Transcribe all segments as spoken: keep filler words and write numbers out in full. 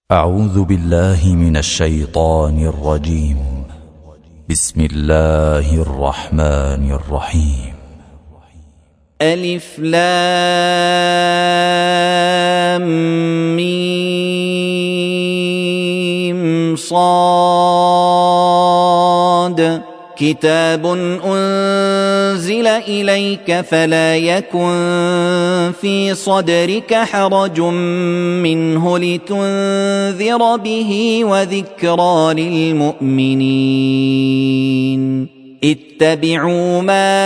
أعوذ بالله من الشيطان الرجيم. بسم الله الرحمن الرحيم. ألف لام ميم صاد كتاب أنزل إليك فلا يكن في صدرك حرج منه لتنذر به وذكرى للمؤمنين. اتبعوا ما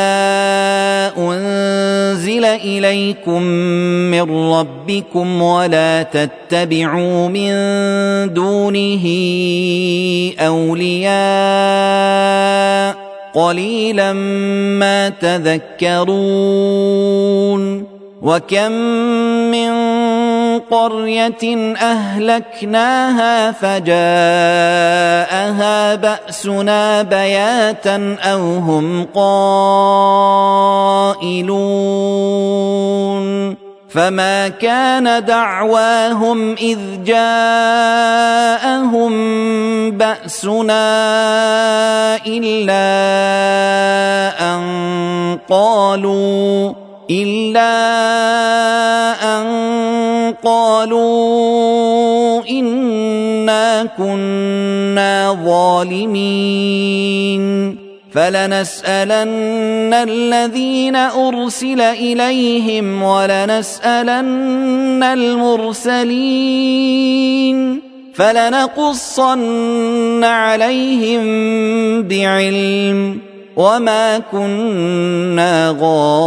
أنزل إليكم من ربكم ولا تتبعوا من دونه أولياء قليلا ما تذكرون. وكم من قرية أهلكناها فجاءها بأسنا بياتا أو هم قائلون فما كان دعواهم إذ جاءهم بأسنا إلا أن قالوا إلا أن قالوا إنا كنا ظالمين. فلنسألن الذين أرسل إليهم ولنسألن المرسلين فلنقصن عليهم بعلم وما كنا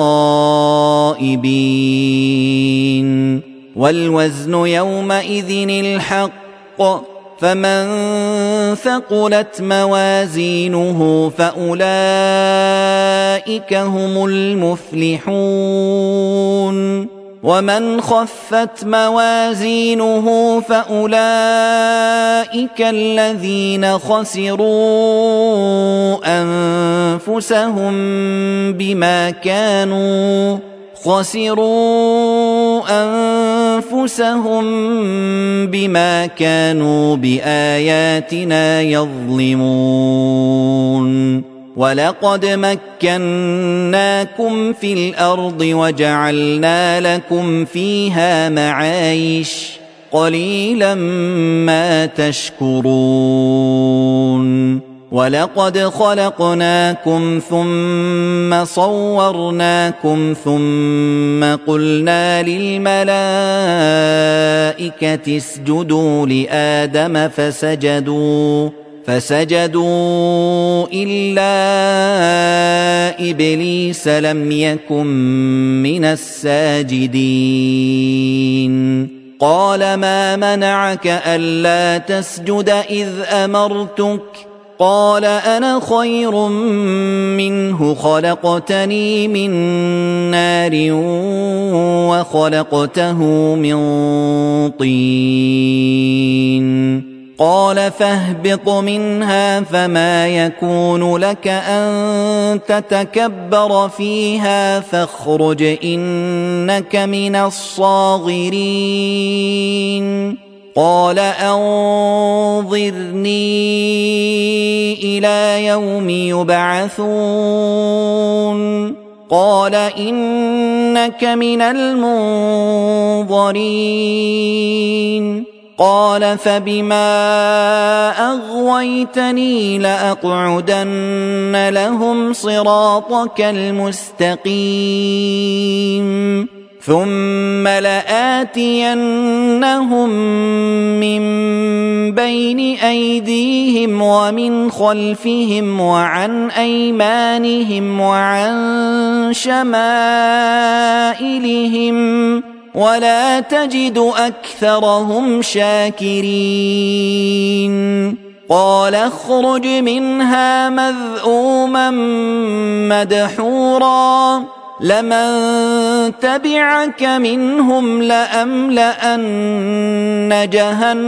غائبين. والوزن يومئذ الحق فمن ثقلت موازينه فأولئك هم المفلحون. ومن خفت موازينه فأولئك الذين خسروا أنفسهم بما كانوا خسروا أنفسهم بما كانوا بآياتنا يظلمون. ولقد مكناكم في الأرض وجعلنا لكم فيها معايش قليلا ما تشكرون. ولقد خلقناكم ثم صورناكم ثم قلنا للملائكة اسجدوا لآدم فسجدوا فسجدوا إلا إبليس لم يكن من الساجدين. قال ما منعك ألا تسجد إذ أمرتك قال أنا خير منه خلقتني من نار وخلقته من طين. قال فاهبط منها فما يكون لك أن تتكبر فيها فاخرج إنك من الصاغرين. قال أنظرني إلى يوم يبعثون قال إنك من المنظرين. قال فبما أغويتني لأقعدن لهم صراطك المستقيم ثم لآتينهم من بين أيديهم ومن خلفهم وعن أيمانهم وعن شمائلهم ولا تجد أكثرهم شاكرين. قال اخرج منها مذءوما مدحورا لمن تبعك منهم لأملأن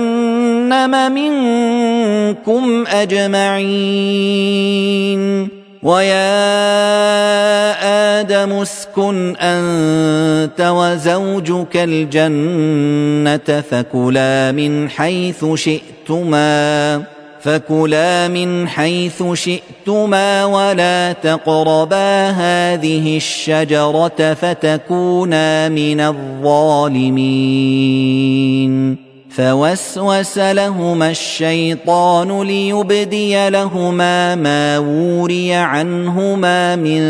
جهنم منكم أجمعين. ويا آدم اسكن أنت وزوجك الجنة فكلا من حيث شئتما فكلا من حيث شئتما ولا تقربا هذه الشجرة فتكونا من الظالمين فوسوس لهما الشيطان ليبدي لهما ما وري عنهما من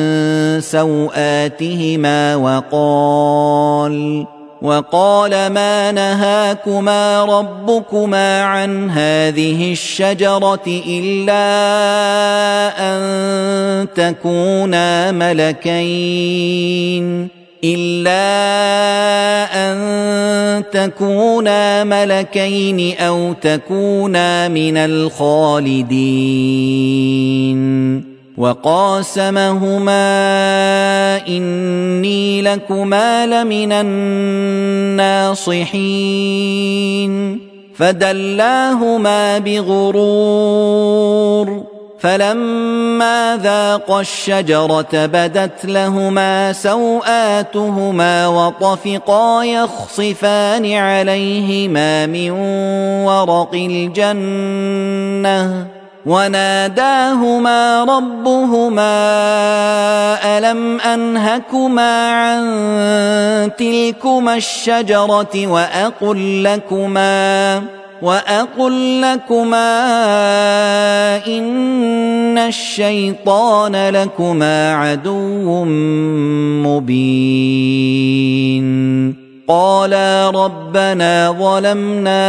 سوآتهما وقال وقال ما نهاكما ربكما عن هذه الشجرة إلا أن تكونا ملكين إلا أن تكونا ملكين أو تكونا من الخالدين وقاسمهما إني لكما لمن الناصحين فدلاهما بغرور فلما ذاقا الشجرة بدت لهما سوآتهما وطفقا يخصفان عليهما من ورق الجنة وناداهما ربهما ألم أنهكما عن تلكما الشجرة وأقل لكما وأقل لكما إن الشيطان لكما عدو مبين قالا ربنا ظلمنا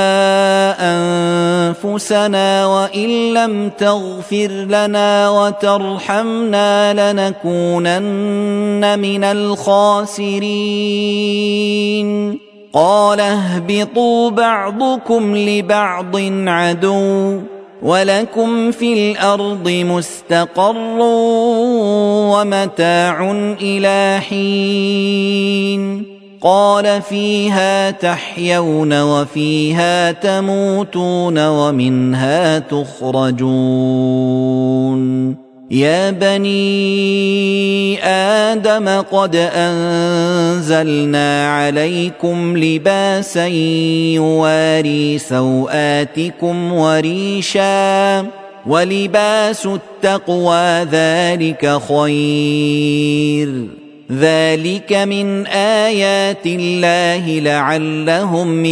أنفسنا وإن لم تغفر لنا وترحمنا لنكونن من الخاسرين قال اهبطوا بعضكم لبعض عدو ولكم في الأرض مستقر ومتاع إلى حين قال فيها تحيون وفيها تموتون ومنها تخرجون يا بني آدم قد أنزلنا عليكم لباسا يواري سوآتكم وريشا ولباس التقوى ذلك خير ذلك من آيات الله لعلهم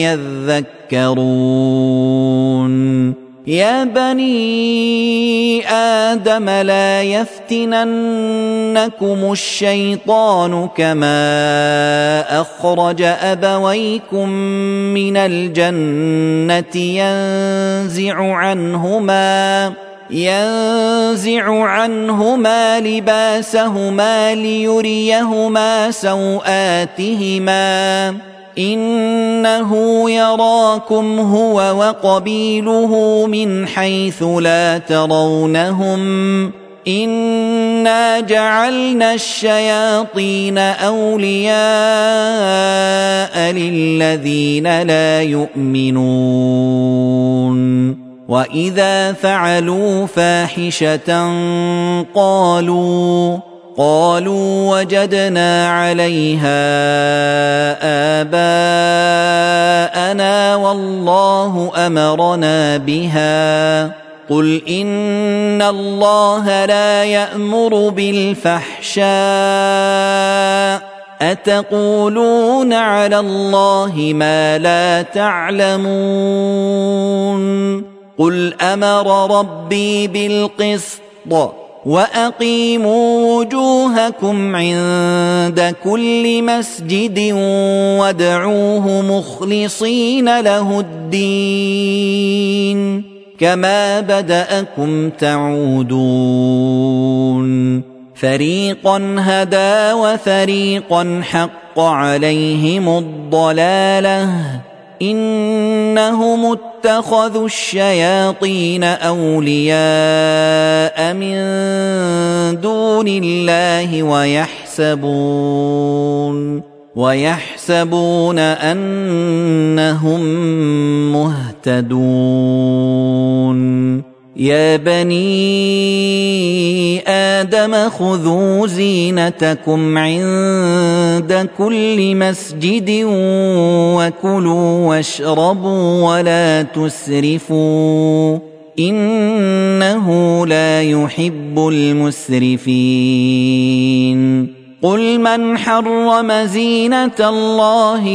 يذكرون يا بني آدم لا يفتننكم الشيطان كما أخرج أبويكم من الجنة ينزع عنهما ينزع عنهما لباسهما ليريهما سوآتهما إنه يراكم هو وقبيله من حيث لا ترونهم إنا جعلنا الشياطين أولياء للذين لا يؤمنون وإذا فعلوا فاحشة قالوا قالوا وجدنا عليها آباءنا والله أمرنا بها قل إن الله لا يأمر بالفحشاء أتقولون على الله ما لا تعلمون قل أمر ربي بالقسط وأقيموا وجوهكم عند كل مسجد وادعوه مخلصين له الدين كما بدأكم تعودون فريقا هدى وفريقا حق عليهم الضلالة إنهم اتخذوا الشياطين أولياء من دون الله ويحسبون ويحسبون أنهم مهتدون يا بني آدم خذوا زينتكم عند كل مسجد وكلوا واشربوا ولا تسرفوا إنه لا يحب المسرفين قل من حرم زينة الله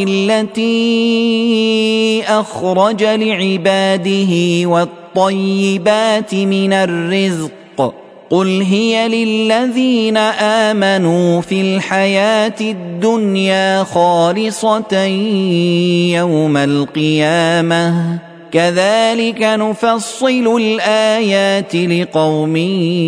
التي أخرج لعباده والطيبات من الرزق قل هي للذين آمنوا في الحياة الدنيا خالصة يوم القيامة كذلك نفصل الآيات لقوم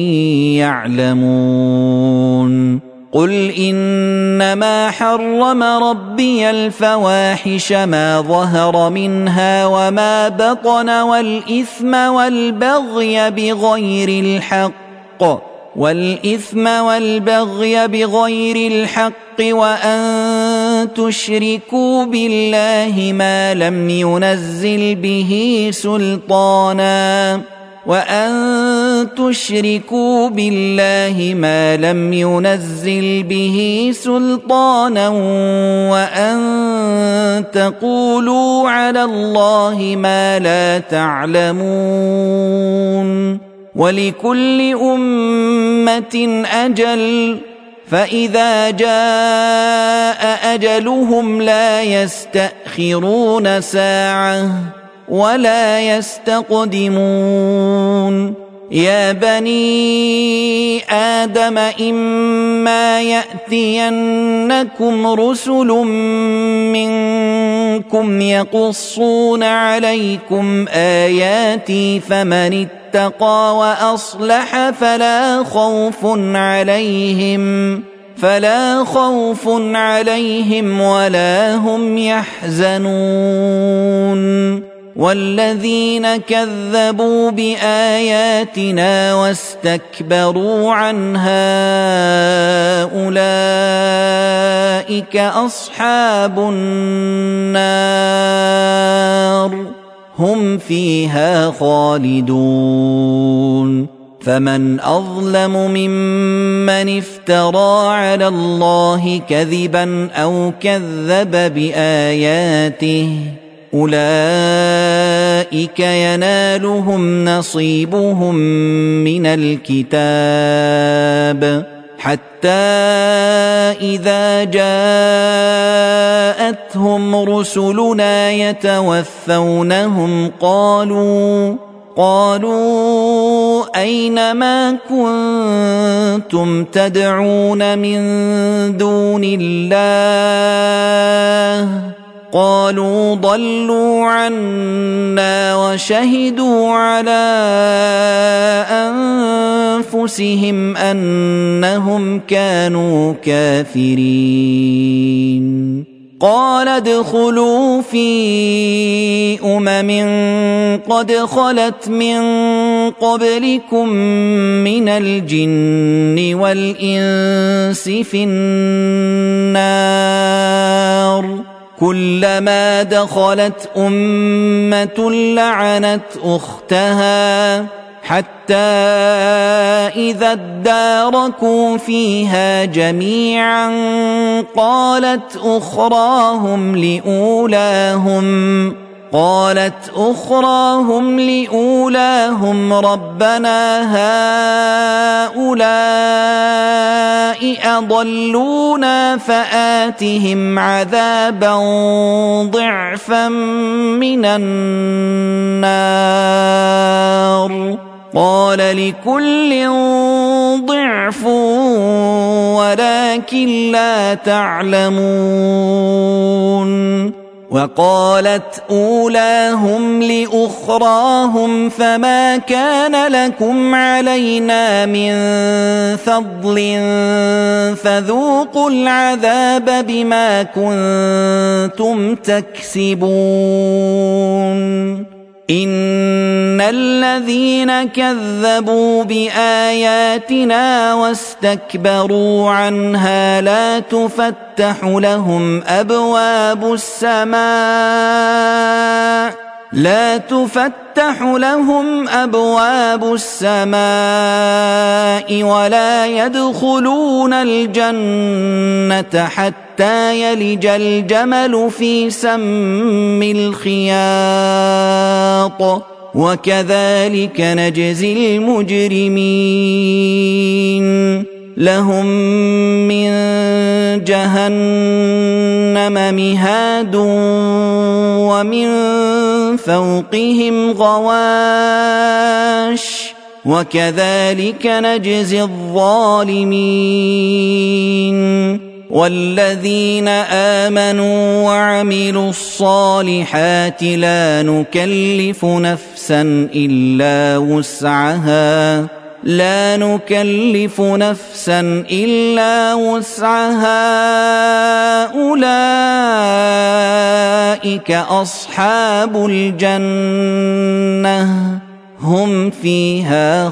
يعلمون قل إنما حرم ربي الفواحش ما ظهر منها وما بطن والإثم والبغي بغير الحق والإثم والبغي بغير الحق وأن تشركوا بالله ما لم ينزل به سلطانا وأن تشركوا بالله ما لم ينزل به سلطانا وأن تقولوا على الله ما لا تعلمون ولكل أمة أجل فإذا جاء أجلهم لا يستأخرون ساعة ولا يستقدمون يا بني آدم إما يأتينكم رسل منكم يقصون عليكم آياتي فمن اتقى وأصلح فلا خوف عليهم فلا خوف عليهم ولا هم يحزنون والذين كذبوا بآياتنا واستكبروا عنها أولئك أصحاب النار هم فيها خالدون فمن أظلم ممن افترى على الله كذبا أو كذب بآياته أولئك ينالهم نصيبهم من الكتاب حتى إذا جاءتهم رسلنا يتوفونهم قالوا قالوا أين ما كنتم تدعون من دون الله قالوا ضلوا عنا وشهدوا على أنفسهم أنهم كانوا كافرين قال ادخلوا في أمم قد خلت من قبلكم من الجن والإنس في النار كلما دخلت أمة لعنت أختها حتى إذا اداركوا فيها جميعا قالت أخراهم لأولاهم قالت أخراهم لأولاهم ربنا هؤلاء أضلونا فآتهم عذابا ضعفا من النار قال لكل ضعف ولكن لا تعلمون وقالت أولاهم لأخراهم فما كان لكم علينا من فضل فذوقوا العذاب بما كنتم تكسبون إن الذين كذبوا بآياتنا واستكبروا عنها لا تفتح لهم أبواب السماء لا تفتح لهم أبواب السماء ولا يدخلون الجنة حتى يلج الجمل في سم الخياط وكذلك نجزي المجرمين لهم من جهنم مهاد ومن فوقهم غواش وكذلك نجزي الظالمين والذين آمنوا وعملوا الصالحات لا نكلف نفسا إلا وسعها لا نكلف نفسا إلا وسعها أولئك أصحاب الجنة هم فيها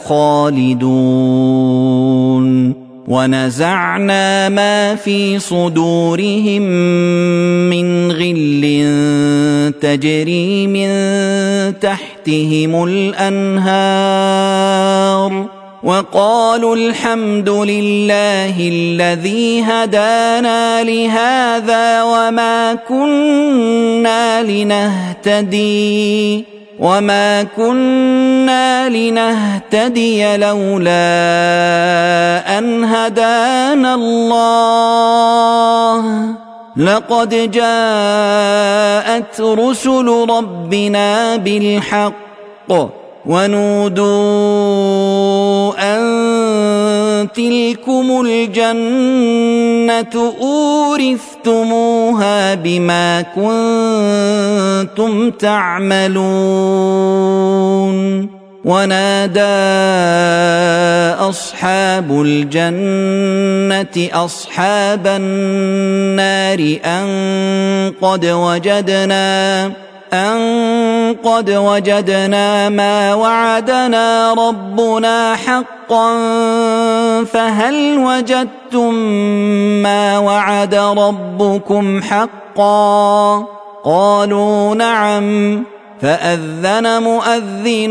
خالدون ونزعنا ما في صدورهم من غل تجري من تحتهم الأنهار وقالوا الحمد لله الذي هدانا لهذا وما كنا لنهتدي وما كنا لنهتدي لولا أن هدانا الله لقد جاءت رسل ربنا بالحق ونودوا أن تلكم الجنة أورثتموها بما كنتم تعملون ونادى أصحاب الجنة أصحاب النار أن قد وجدنا أن قد وجدنا ما وعدنا ربنا حقا فهل وجدتم ما وعد ربكم حقا قالوا نعم فأذن مؤذن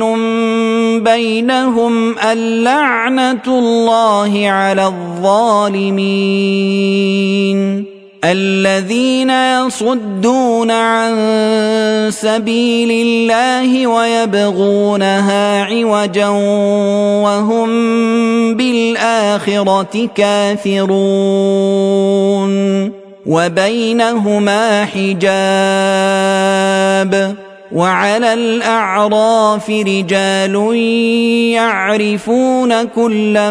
بينهم اللعنة الله على الظالمين الذين يصدون عن سبيل الله ويبغونها عوجا وهم بالآخرة كافرون وبينهما حجاب وعلى الأعراف رجال يعرفون كلا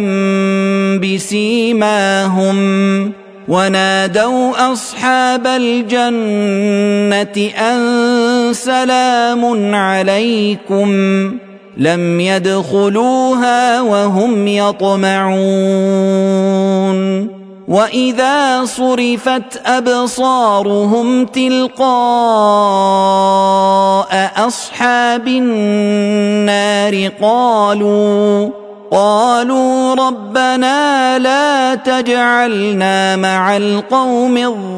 بسيماهم ونادوا أصحاب الجنة أن سلام عليكم لم يدخلوها وهم يطمعون وإذا صرفت أبصارهم تلقاء أصحاب النار قالوا قالوا ربنا لا تجعلنا مع القوم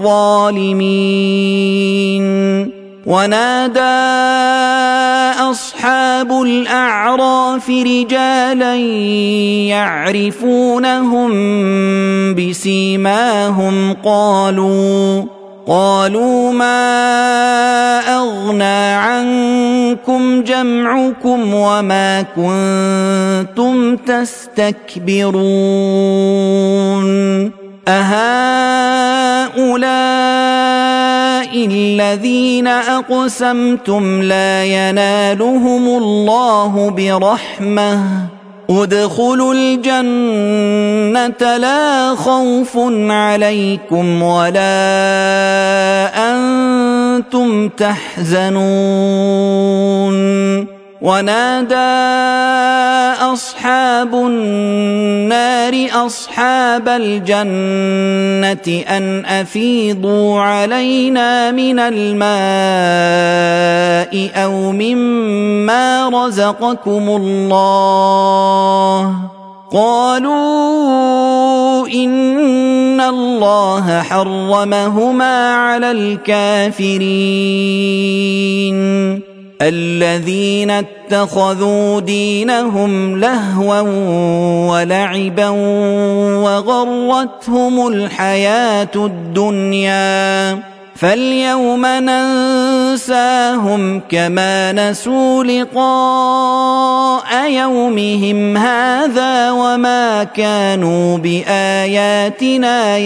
الظالمين ونادى أصحاب الأعراف رجالا يعرفونهم بسيماهم قالوا قالوا ما أغنى عنكم جمعكم وما كنتم تستكبرون أهؤلاء الذين أقسمتم لا ينالهم الله برحمة ادخلوا الجنة لا خوف عليكم ولا أنتم تحزنون ونادى أصحاب النار أصحاب الجنة أن أفيضوا علينا من الماء أو مما رزقكم الله قالوا إن الله حرمهما على الكافرين الذين اتخذوا دينهم لهوا ولعبا وغرتهم الحياة الدنيا فاليوم ننساهم كما نسوا لقاء يومهم هذا وما كانوا بآياتنا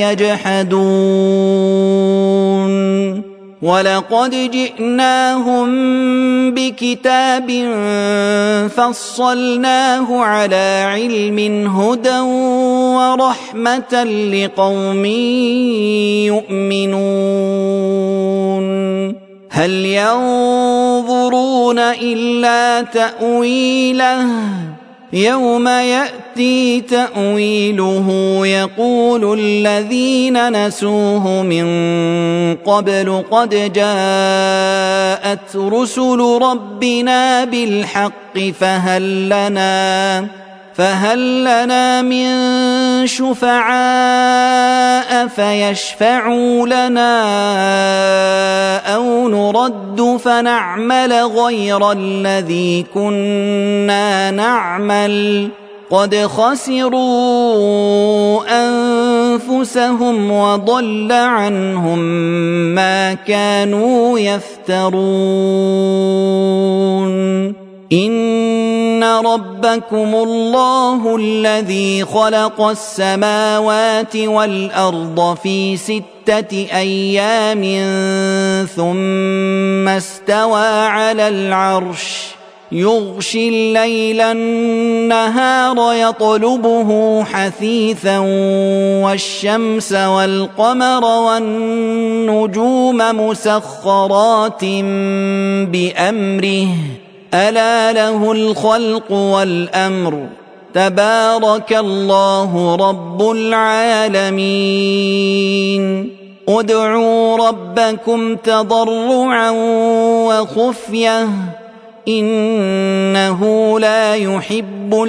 يجحدون ولقد جئناهم بكتاب فصلناه على علم هدى ورحمة لقوم يؤمنون هل ينظرون إلا تأويله يوم يأتي تأويله يقول الذين نسوه من قبل قد جاءت رسل ربنا بالحق فهل لنا فهل لنا من شفعاء فيشفعوا لنا أو نرد فنعمل غير الذي كنا نعمل قد خسروا أنفسهم وضل عنهم ما كانوا يفترون إن ربكم الله الذي خلق السماوات والأرض في ستة أيام ثم استوى على العرش يغشي الليل النهار يطلبه حثيثا والشمس والقمر والنجوم مسخرات بأمره ألا له الخلق والأمر تبارك الله رب العالمين ادعوا ربكم تضرعا وخفية إنه لا يحب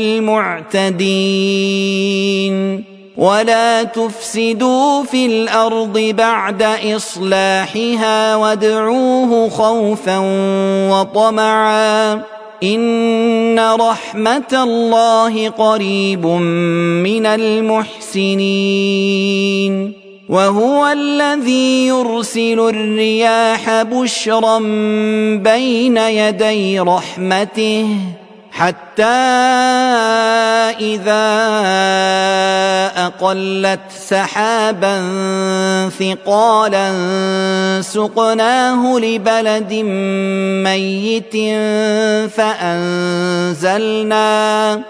المعتدين ولا تفسدوا في الأرض بعد إصلاحها وادعوه خوفا وطمعا إن رحمة الله قريب من المحسنين وهو الذي يرسل الرياح بشرا بين يدي رحمته حتى إذا أقلت سحابا ثقالا سقناه لبلد ميت فأنزلنا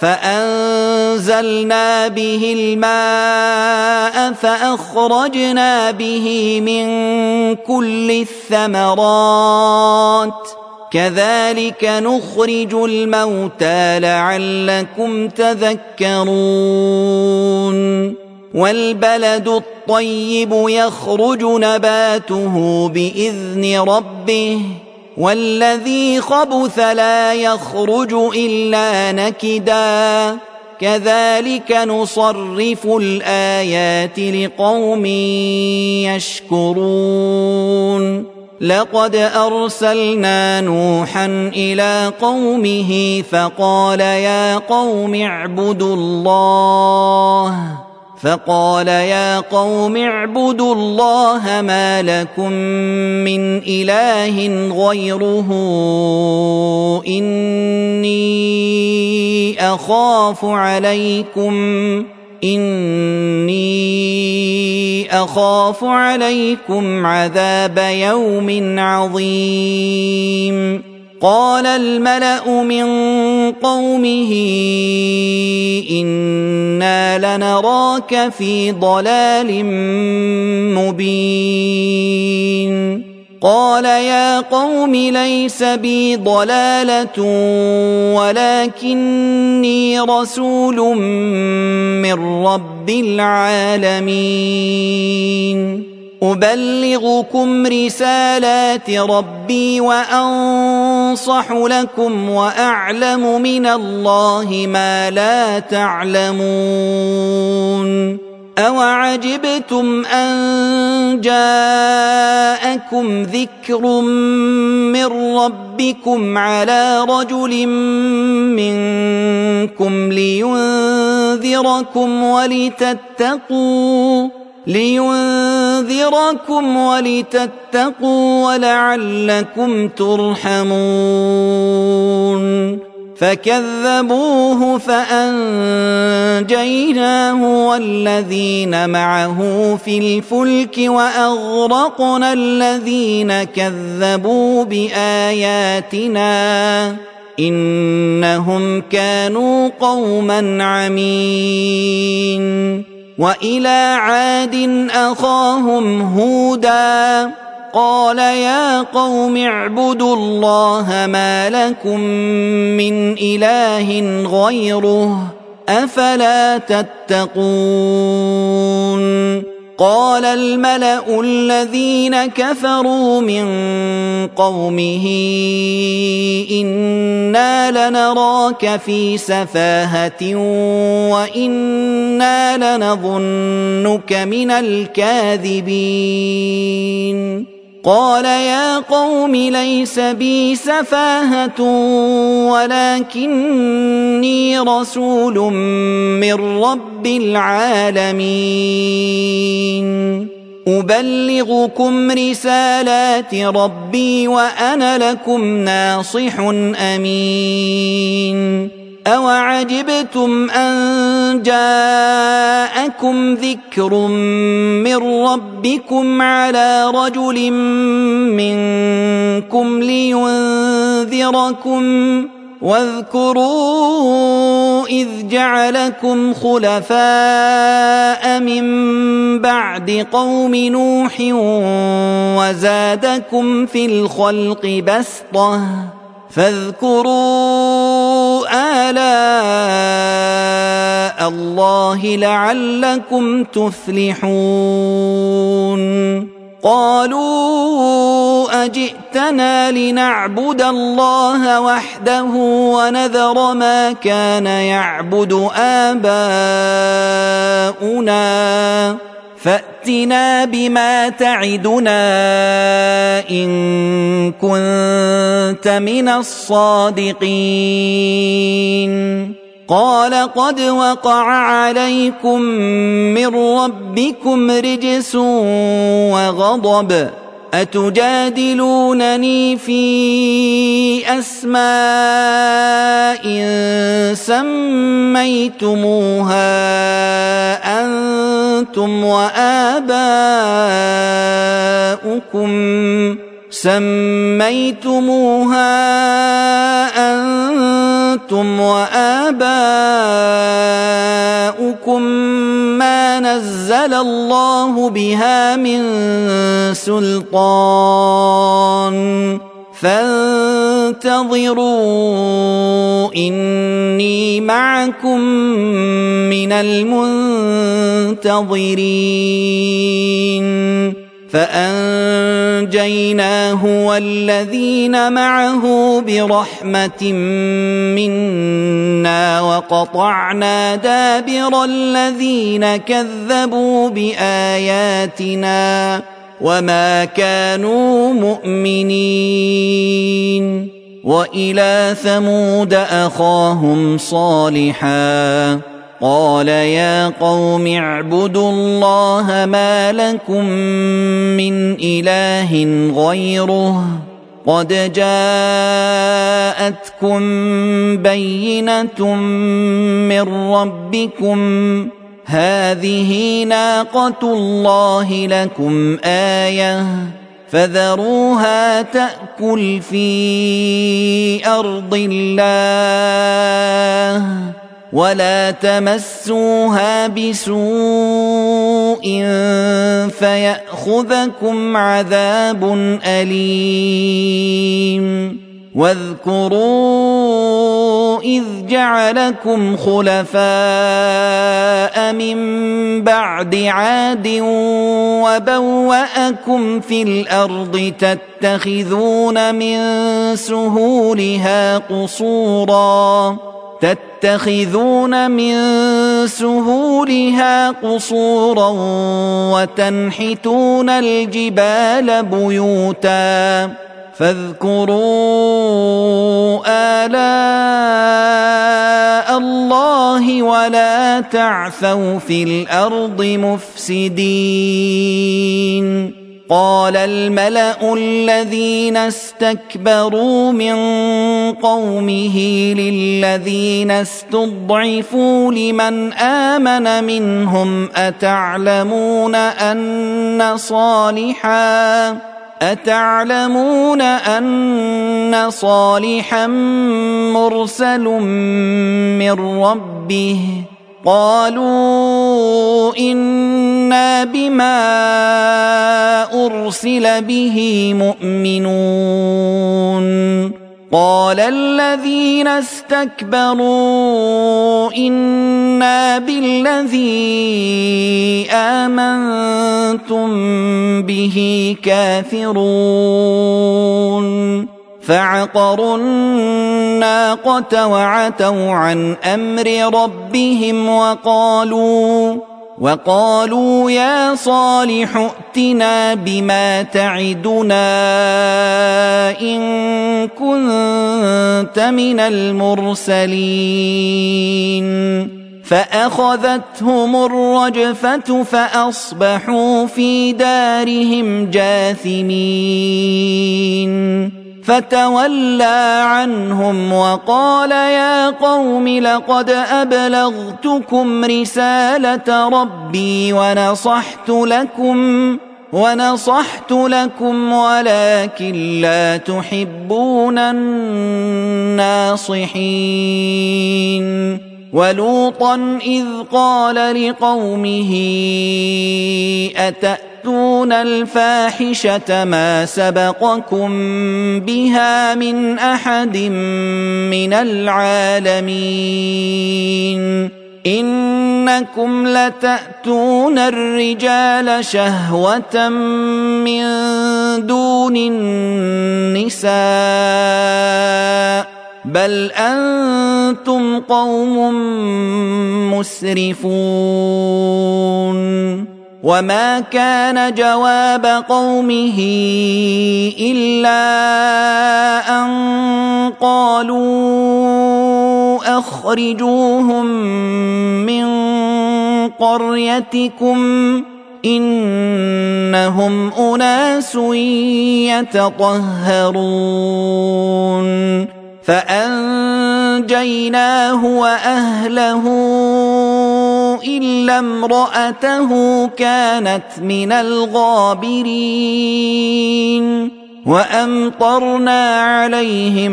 فأنزلنا به الماء فأخرجنا به من كل الثمرات كذلك نخرج الموتى لعلكم تذكرون والبلد الطيب يخرج نباته بإذن ربه والذي خبث لا يخرج إلا نكدا كذلك نصرف الآيات لقوم يشكرون لقد أرسلنا نوحا إلى قومه فقال يا قوم اعبدوا الله فقال يا قوم اعبدوا الله ما لكم من إله غيره إني أخاف عليكم إني أخاف عليكم عذاب يوم عظيم قال الملأ من قومه إنا لنراك في ضلال مبين قال يا قوم ليس بي ضلالة ولكني رسول من رب العالمين أبلغكم رسالات ربي وأنصح لكم وأعلم من الله ما لا تعلمون أَوَعَجِبْتُمْ أَن جَاءَكُمْ ذِكْرٌ مِّن رَّبِّكُمْ عَلَىٰ رَجُلٍ مِّنكُمْ لِيُنذِرَكُمْ وَلِتَتَّقُوا لِيُنذِرَكُمْ وَلِتَتَّقُوا وَلَعَلَّكُمْ تُرْحَمُونَ فَكَذَّبُوهُ فَأَنجَيْنَاهُ وَالَّذِينَ مَعَهُ فِي الْفُلْكِ وَأَغْرَقْنَا الَّذِينَ كَذَّبُوا بِآيَاتِنَا إِنَّهُمْ كَانُوا قَوْمًا عَمِينَ وَإِلَىٰ عَادٍ أَخَاهُمْ هُودًا قَالَ يَا قَوْمِ اعْبُدُوا اللَّهَ مَا لَكُم مِّنْ إِلَٰهٍ غَيْرُهُ أَفَلَا تَتَّقُونَ قَالَ الْمَلَأُ الَّذِينَ كَفَرُوا مِن قَوْمِهِ إِنَّا لَنَرَاكَ فِي سَفَاهَةٍ وَإِنَّا لَنَظُنُّكَ مِنَ الْكَاذِبِينَ قَالَ يَا قَوْمِ لَيْسَ بِي سَفَاهَةٌ وَلَكِنِّي رَسُولٌ مِّن رَّبِّ الْعَالَمِينَ أُبَلِّغُكُمْ رِسَالَاتِ رَبِّي وَأَنَا لَكُمْ نَاصِحٌ أَمِينٌ أَوَعَجِبْتُمْ أَن جَاءَكُمْ ذِكْرٌ مِّن رَّبِّكُمْ عَلَىٰ رَجُلٍ مِّنكُمْ لِيُنذِرَكُمْ وَاذْكُرُوا إِذْ جَعَلَكُمْ خُلَفَاءَ مِن بَعْدِ قَوْمِ نُوحٍ وَزَادَكُمْ فِي الْخَلْقِ بَسْطَةً فاذكروا آلاء الله لعلكم تفلحون قالوا أجئتنا لنعبد الله وحده ونذر ما كان يعبد آباؤنا فأتنا بما تعدنا إن كنت من الصادقين قال قد وقع عليكم من ربكم رجس وغضب أتجادلونني في أسماء سميتموها أنتم وآباؤكم سميتموها أنتم وآباؤكم ما نزل الله بها من سلطان فانتظروا إني معكم من المنتظرين فأنجيناه والذين معه برحمة منا وقطعنا دابر الذين كذبوا بآياتنا وما كانوا مؤمنين وإلى ثمود أخاهم صالحا قال يا قوم اعبدوا الله ما لكم من إله غيره قد جاءتكم بينة من ربكم هذه ناقة الله لكم آية فذروها تأكل في أرض الله ولا تمسوها بسوء فيأخذكم عذاب أليم واذكروا إذ جعلكم خلفاء من بعد عاد وبوأكم في الأرض تتخذون من سهولها قصوراً تتخذون من سهولها قصورا وتنحتون الجبال بيوتا فاذكروا آلاء الله ولا تعثوا في الأرض مفسدين. قال الملأ الذين استكبروا من قومه للذين استضعفوا لمن آمن منهم أتعلمون أن صالحا أتعلمون أن صالحا مرسل من ربه قالوا إنا بما أرسل به مؤمنون. قال الذين استكبروا إنا بالذي آمنتم به كافرون فعقروا الناقة وعتوا عن أمر ربهم وقالوا وقالوا يا صالح ائتنا بما تعدنا إن كنت من المرسلين فأخذتهم الرجفة فأصبحوا في دارهم جاثمين. فتولى عنهم وقال يا قوم لقد أبلغتكم رسالة ربي ونصحت لكم ونصحت لكم ولكن لا تحبون الناصحين. ولوطا إذ قال لقومه أتأتون الفاحشة ما سبقكم بها من أحد من العالمين إنكم لتأتون الرجال شهوة من دون النساء بل أنتم قوم مسرفون. وما كان جواب قومه إلا أن قالوا أخرجوهم من قريتكم إنهم أناس يتطهرون. فأنجيناه وأهله إلا امرأته كانت من الغابرين وأمطرنا عليهم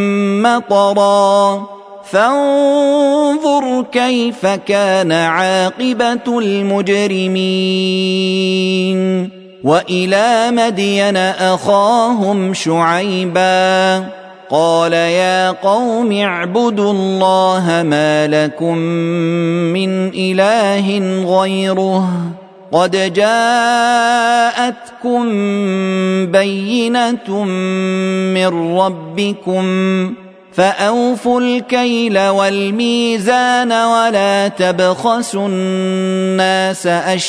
مطرا فانظر كيف كان عاقبة المجرمين. وإلى مدين أخاهم شعيبا قال يا قوم اعبدوا الله ما لكم من إله غيره قد جاءتكم بينة من ربكم فأوفوا الكيل والميزان ولا تبخسوا الناس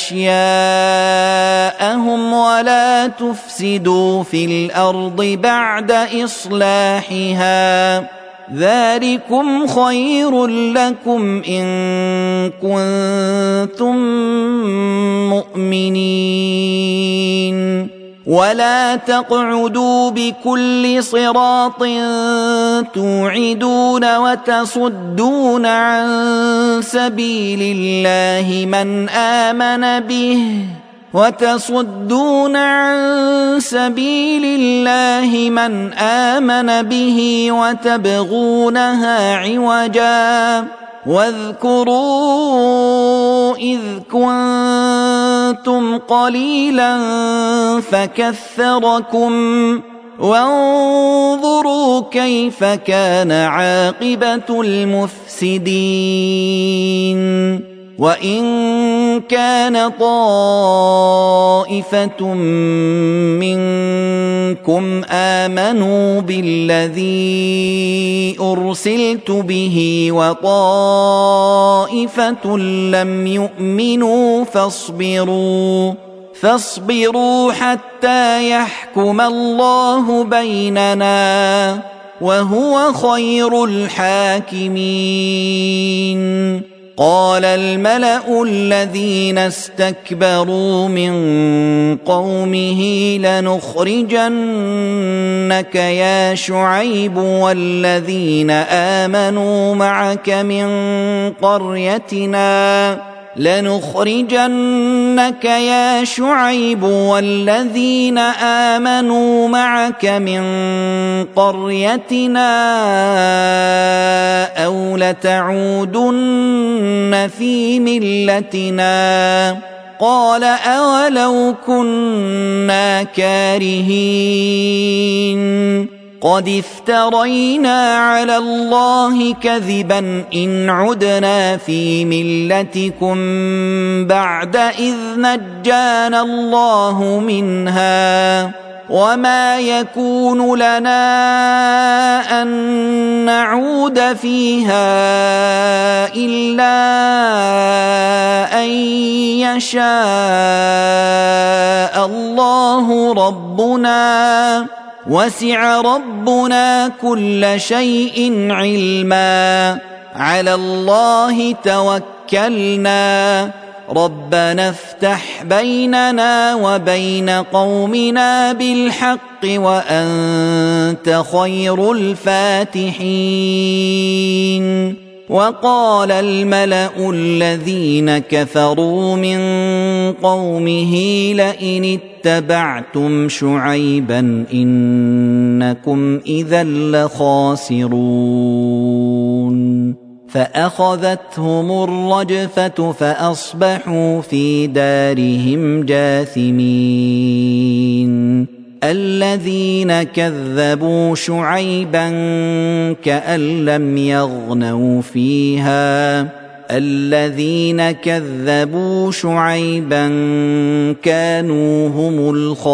أشياءهم ولا تفسدوا في الأرض بعد إصلاحها ذلكم خير لكم إن كنتم مؤمنين. ولا تقعدوا بكل صراط توعدون وتصدون عن سبيل الله من آمن به وتصدون عن سبيل الله من آمن به وتبغونها عوجا واذكروا إذ كنتم قليلا فكثركم وانظروا كيف كان عاقبة المفسدين. وإن كان طائفة منكم آمنوا بالذي أرسلت به وطائفة لم يؤمنوا فاصبروا فاصبروا حتى يحكم الله بيننا وهو خير الحاكمين. قال الملأ الذين استكبروا من قومه لنخرجنك يا شعيب والذين آمنوا معك من قريتنا لنخرجنك يا شعيب والذين آمنوا معك من قريتنا أو لتعودن في ملتنا. قال أولو كنا كارهين قد افترينا على الله كذبا إن عدنا في ملتكم بعد إذ نجانا الله منها وما يكون لنا أن نعود فيها إلا أن يشاء الله ربنا وسع ربنا كل شيء علما على الله توكلنا ربنا افتح بيننا وبين قومنا بالحق وأنت خير الفاتحين. وقال الملأ الذين كفروا من قومه لئن اتبعتم شعيبا إنكم إذا لخاسرون. فأخذتهم الرجفة فأصبحوا في دارهم جاثمين. الذين كذبوا شعيبا كأن لم يغنوا فيها الذين كذبوا شعيبا كانوا هم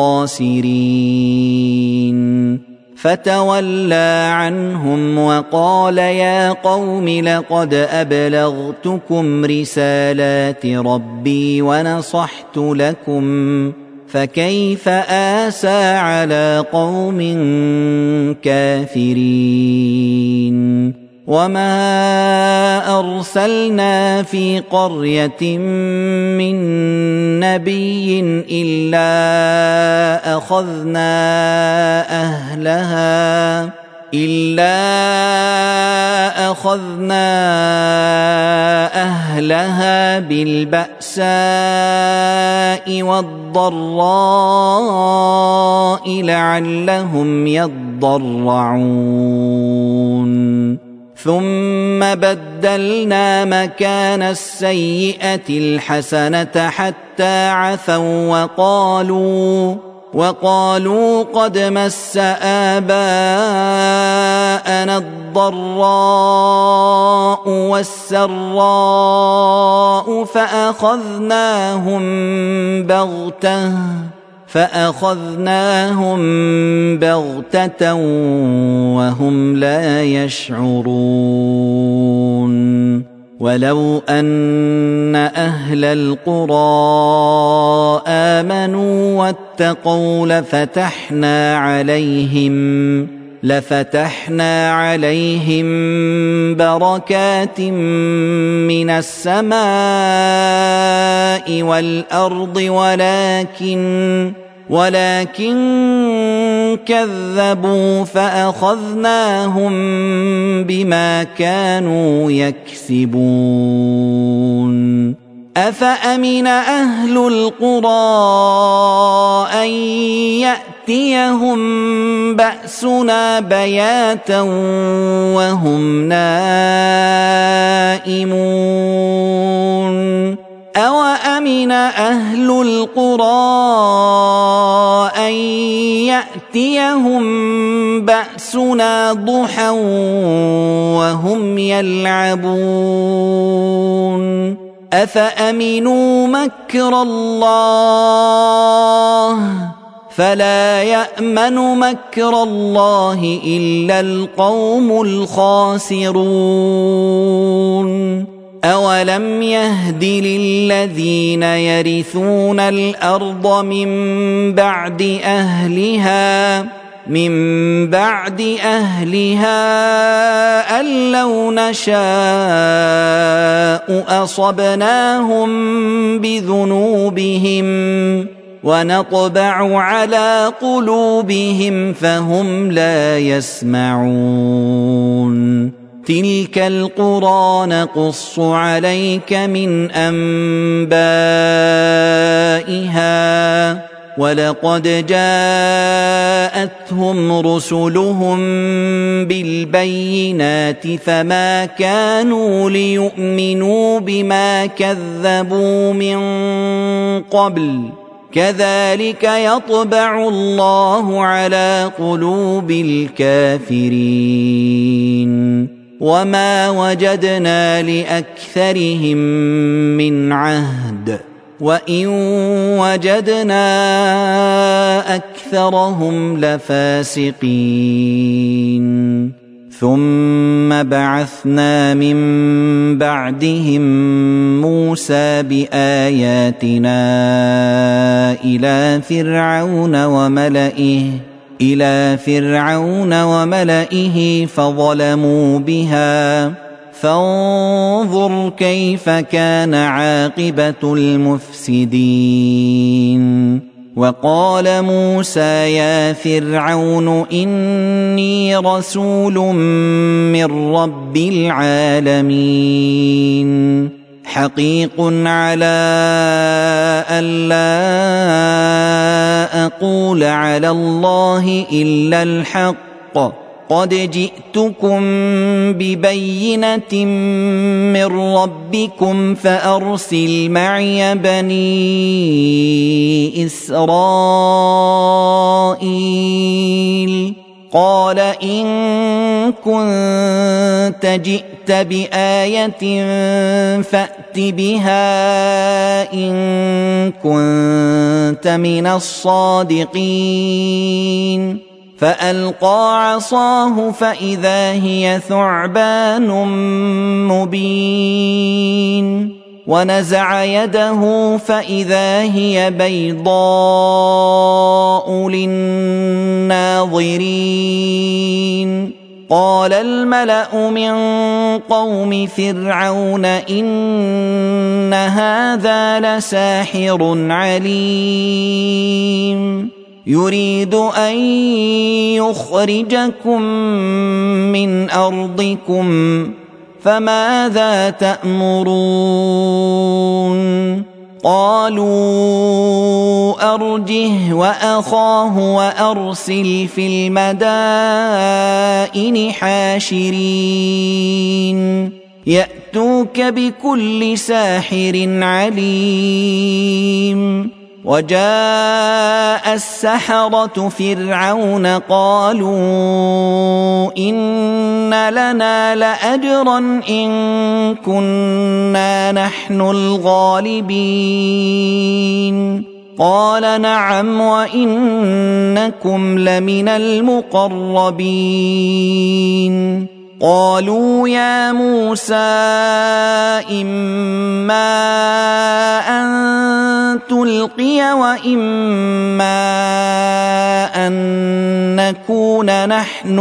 الخاسرين. فتولى عنهم وقال يا قوم لقد أبلغتكم رسالات ربي ونصحت لكم فكيف آسى على قوم كافرين. وما أرسلنا في قرية من نبي إلا أخذنا أهلها إلا أخذنا أهلها بالبأساء والضراء لعلهم يضرعون. ثم بدلنا مكان السيئة الحسنة حتى عفوا وقالوا وقالوا قد مس آباءنا الضراء والسراء فأخذناهم بغتة فأخذناهم بغتة وهم لا يشعرون. ولو أن أهل القرى آمنوا واتقوا لفتحنا عليهم لفتحنا عليهم بركات من السماء والأرض ولكن ولكن كذبوا فأخذناهم بما كانوا يكسبون. أفأمن أهل القرى أن يأتيهم بأسنا بياتا وهم نائمون. أوأمن أهل القرى أن يأتيهم بأسنا ضحى وهم يلعبون. أفأمنوا مكر الله فلا يأمن مكر الله إلا القوم الخاسرون أولم يهد للذين يرثون الأرض من بعد أهلها من بعد أهلها أن لو نشاء أصبناهم بذنوبهم ونطبع على قلوبهم فهم لا يسمعون تلك القرى نقص عليك من أنبائها ولقد جاءتهم رسلهم بالبينات فما كانوا ليؤمنوا بما كذبوا من قبل كذلك يطبع الله على قلوب الكافرين وما وجدنا لأكثرهم من عهد وإن وجدنا أكثرهم لفاسقين ثم بعثنا من بعدهم موسى بآياتنا إلى فرعون وملئه إلى فرعون وملئه فظلموا بها فانظر كيف كان عاقبة المفسدين وقال موسى يا فرعون إني رسول من رب العالمين حقيق على ألا أقول على الله إلا الحق قد جئتكم ببينة من ربكم فأرسل معي بني إسرائيل قال إن كنت جئت بآية فأت بها إن كنت من الصادقين فألقى عصاه فإذا هي ثعبان مبين ونزع يده فإذا هي بيضاء للناظرين قال الملأ من قوم فرعون إن هذا لساحر عليم يريد أن يخرجكم من أرضكم فماذا تأمرون قالوا أرجه وأخاه وأرسل في المدائن حاشرين يأتوك بكل ساحر عليم وجاء السحرة فرعون قالوا إن لنا لأجرا إن كنا نحن الغالبين قال نعم وإنكم لمن المقربين قالوا يا موسى إما أن تلقي وإما أن نكون نحن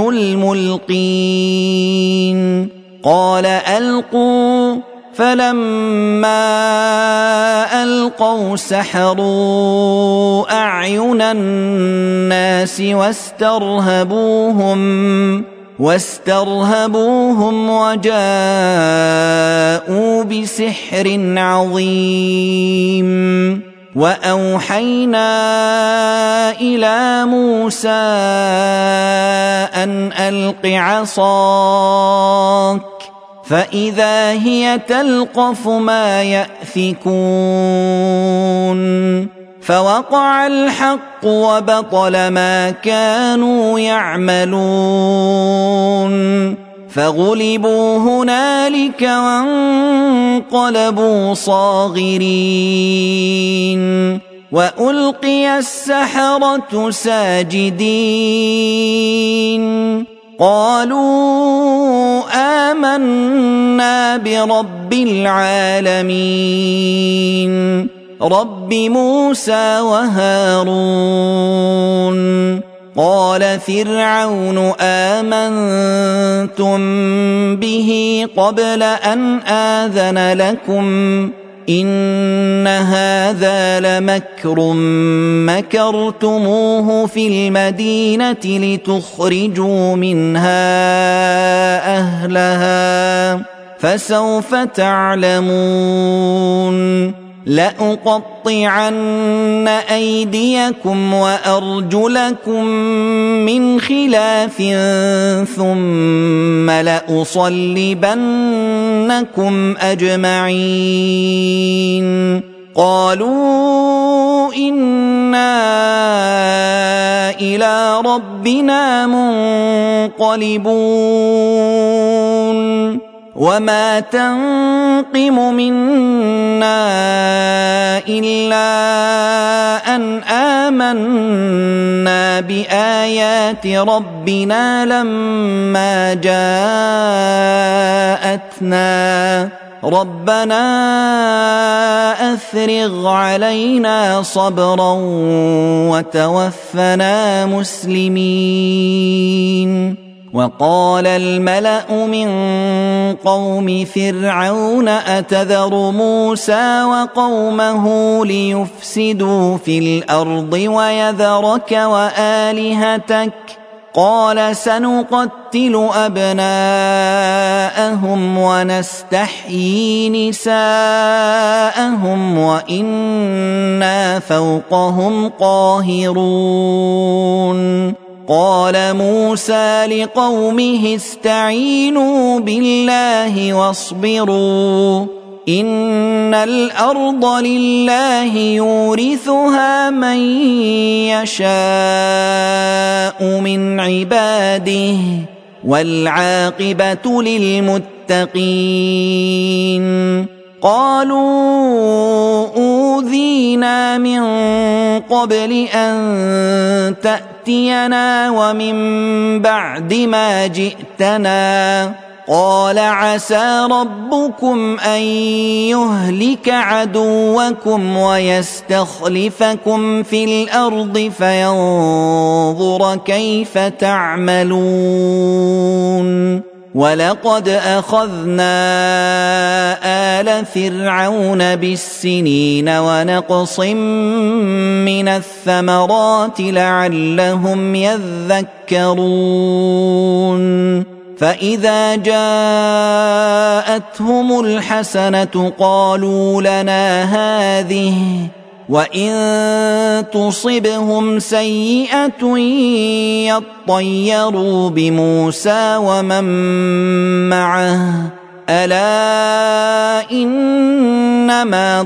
الملقين قال ألقوا فلما ألقوا سحروا أعين الناس واسترهبوهم واسترهبوهم وجاءوا بسحر عظيم وأوحينا إلى موسى أن ألق عصاك فإذا هي تلقف ما يأفكون فوقع الحق وبطل ما كانوا يعملون فغلبوا هنالك وانقلبوا صاغرين وألقي السحرة ساجدين قالوا آمنا برب العالمين رب موسى وهارون قال فرعون آمنتم به قبل أن آذن لكم إن هذا لمكر مكرتموه في المدينة لتخرجوا منها أهلها فسوف تعلمون لأقطعن أيديكم وأرجلكم من خلاف ثم لأصلبنكم أجمعين قالوا إنا إلى ربنا منقلبون وما تنقم منا إلا أن آمنا بآيات ربنا لما جاءتنا ربنا أفرغ علينا صبرا وتوفنا مسلمين وقال الملأ من قوم فرعون أتذر موسى وقومه ليفسدوا في الأرض ويذرك وآلهتك قال سنقتل أبناءهم ونستحيي نساءهم وإنا فوقهم قاهرون قال موسى لقومه استعينوا بالله واصبروا إن الأرض لله يورثها من يشاء من عباده والعاقبة للمتقين قالوا أوذينا من قبل أن تأتينا ومن بعد ما جئتنا قال عسى ربكم أن يهلك عدوكم ويستخلفكم في الأرض فينظر كيف تعملون ولقد أخذنا آل فرعون بالسنين ونقص من الثمرات لعلهم يذكرون فإذا جاءتهم الحسنة قالوا لنا هذه وإن تصبهم سيئة يطيروا بموسى ومن معه ألا إنما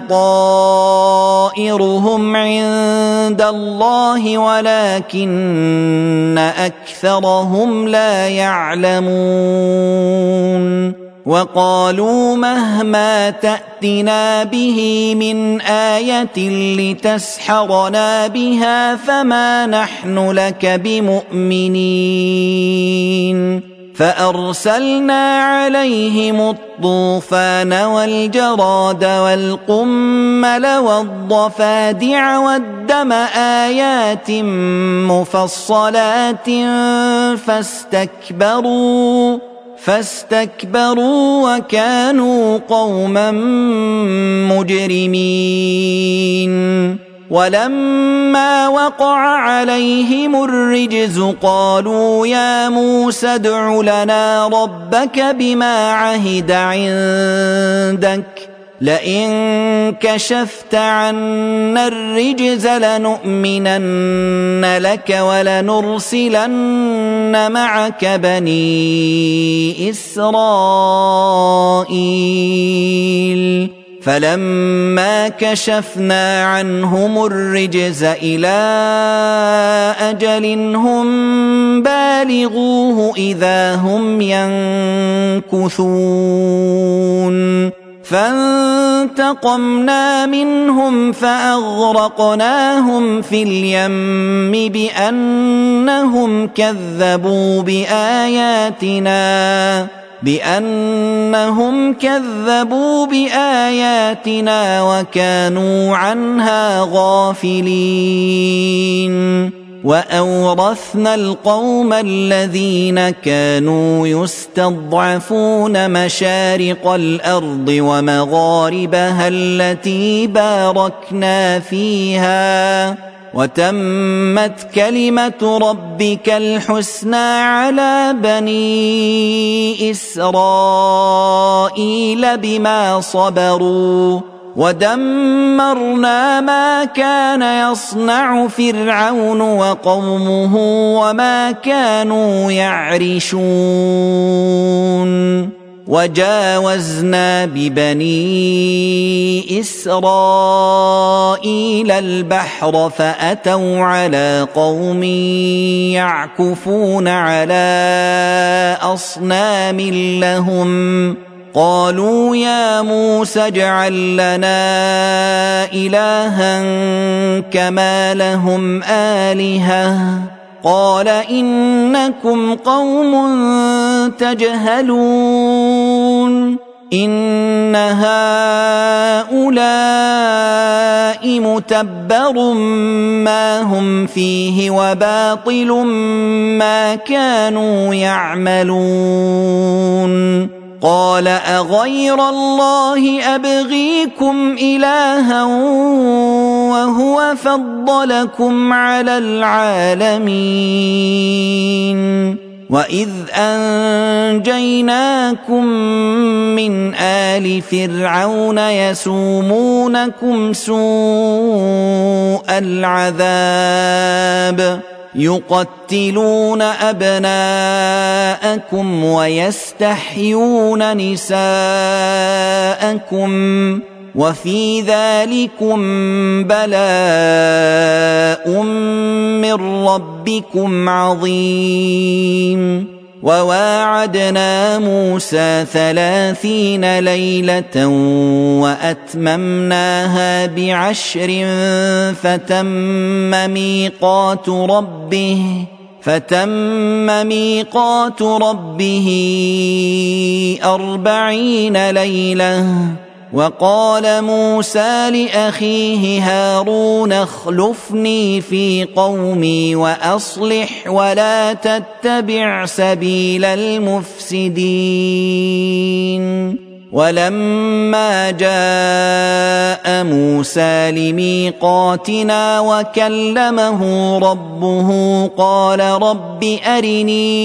طائرهم عند الله ولكن أكثرهم لا يعلمون وقالوا مهما تأتنا به من آية لتسحرنا بها فما نحن لك بمؤمنين فأرسلنا عليهم الطوفان والجراد والقمل والضفادع والدم آيات مفصلات فاستكبروا فاستكبروا وكانوا قوما مجرمين ولما وقع عليهم الرجز قالوا يا موسى ادع لنا ربك بما عهد عندك لئن كشفت عنا الرجز لنؤمنن لك ولنرسلن معك بني إسرائيل فلما كشفنا عنهم الرجز إلى أجل هم بالغوه إذا هم ينكثون فانتقمنا منهم فأغرقناهم في اليم بأنهم كذبوا بآياتنا بأنهم كذبوا بآياتنا وكانوا عنها غافلين وأورثنا القوم الذين كانوا يستضعفون مشارق الأرض ومغاربها التي باركنا فيها وتمت كلمة ربك الحسنى على بني إسرائيل بما صبروا ودمرنا ما كان يصنع فرعون وقومه وما كانوا يعرشون وجاوزنا ببني إسرائيل البحر فأتوا على قوم يعكفون على أصنام لهم قالوا يا موسى اجعل لنا إلها كما لهم آلهة قال إنكم قوم تجهلون إن هؤلاء متبر ما هم فيه وباطل ما كانوا يعملون قال أغير الله أبغيكم إلها وهو فضلكم على العالمين وإذ أنجيناكم من آل فرعون يسومونكم سوء العذاب يقتلون أبناءكم ويستحيون نساءكم وفي ذلكم بلاء من ربكم عظيم وواعدنا موسى ثلاثين ليلة وأتممناها بعشر فتم ميقات ربه فتم ميقات ربه أربعين ليلة وقال موسى لأخيه هارون اخلفني في قومي وأصلح ولا تتبع سبيل المفسدين ولما جاء موسى لميقاتنا وكلمه ربه قال رب أرني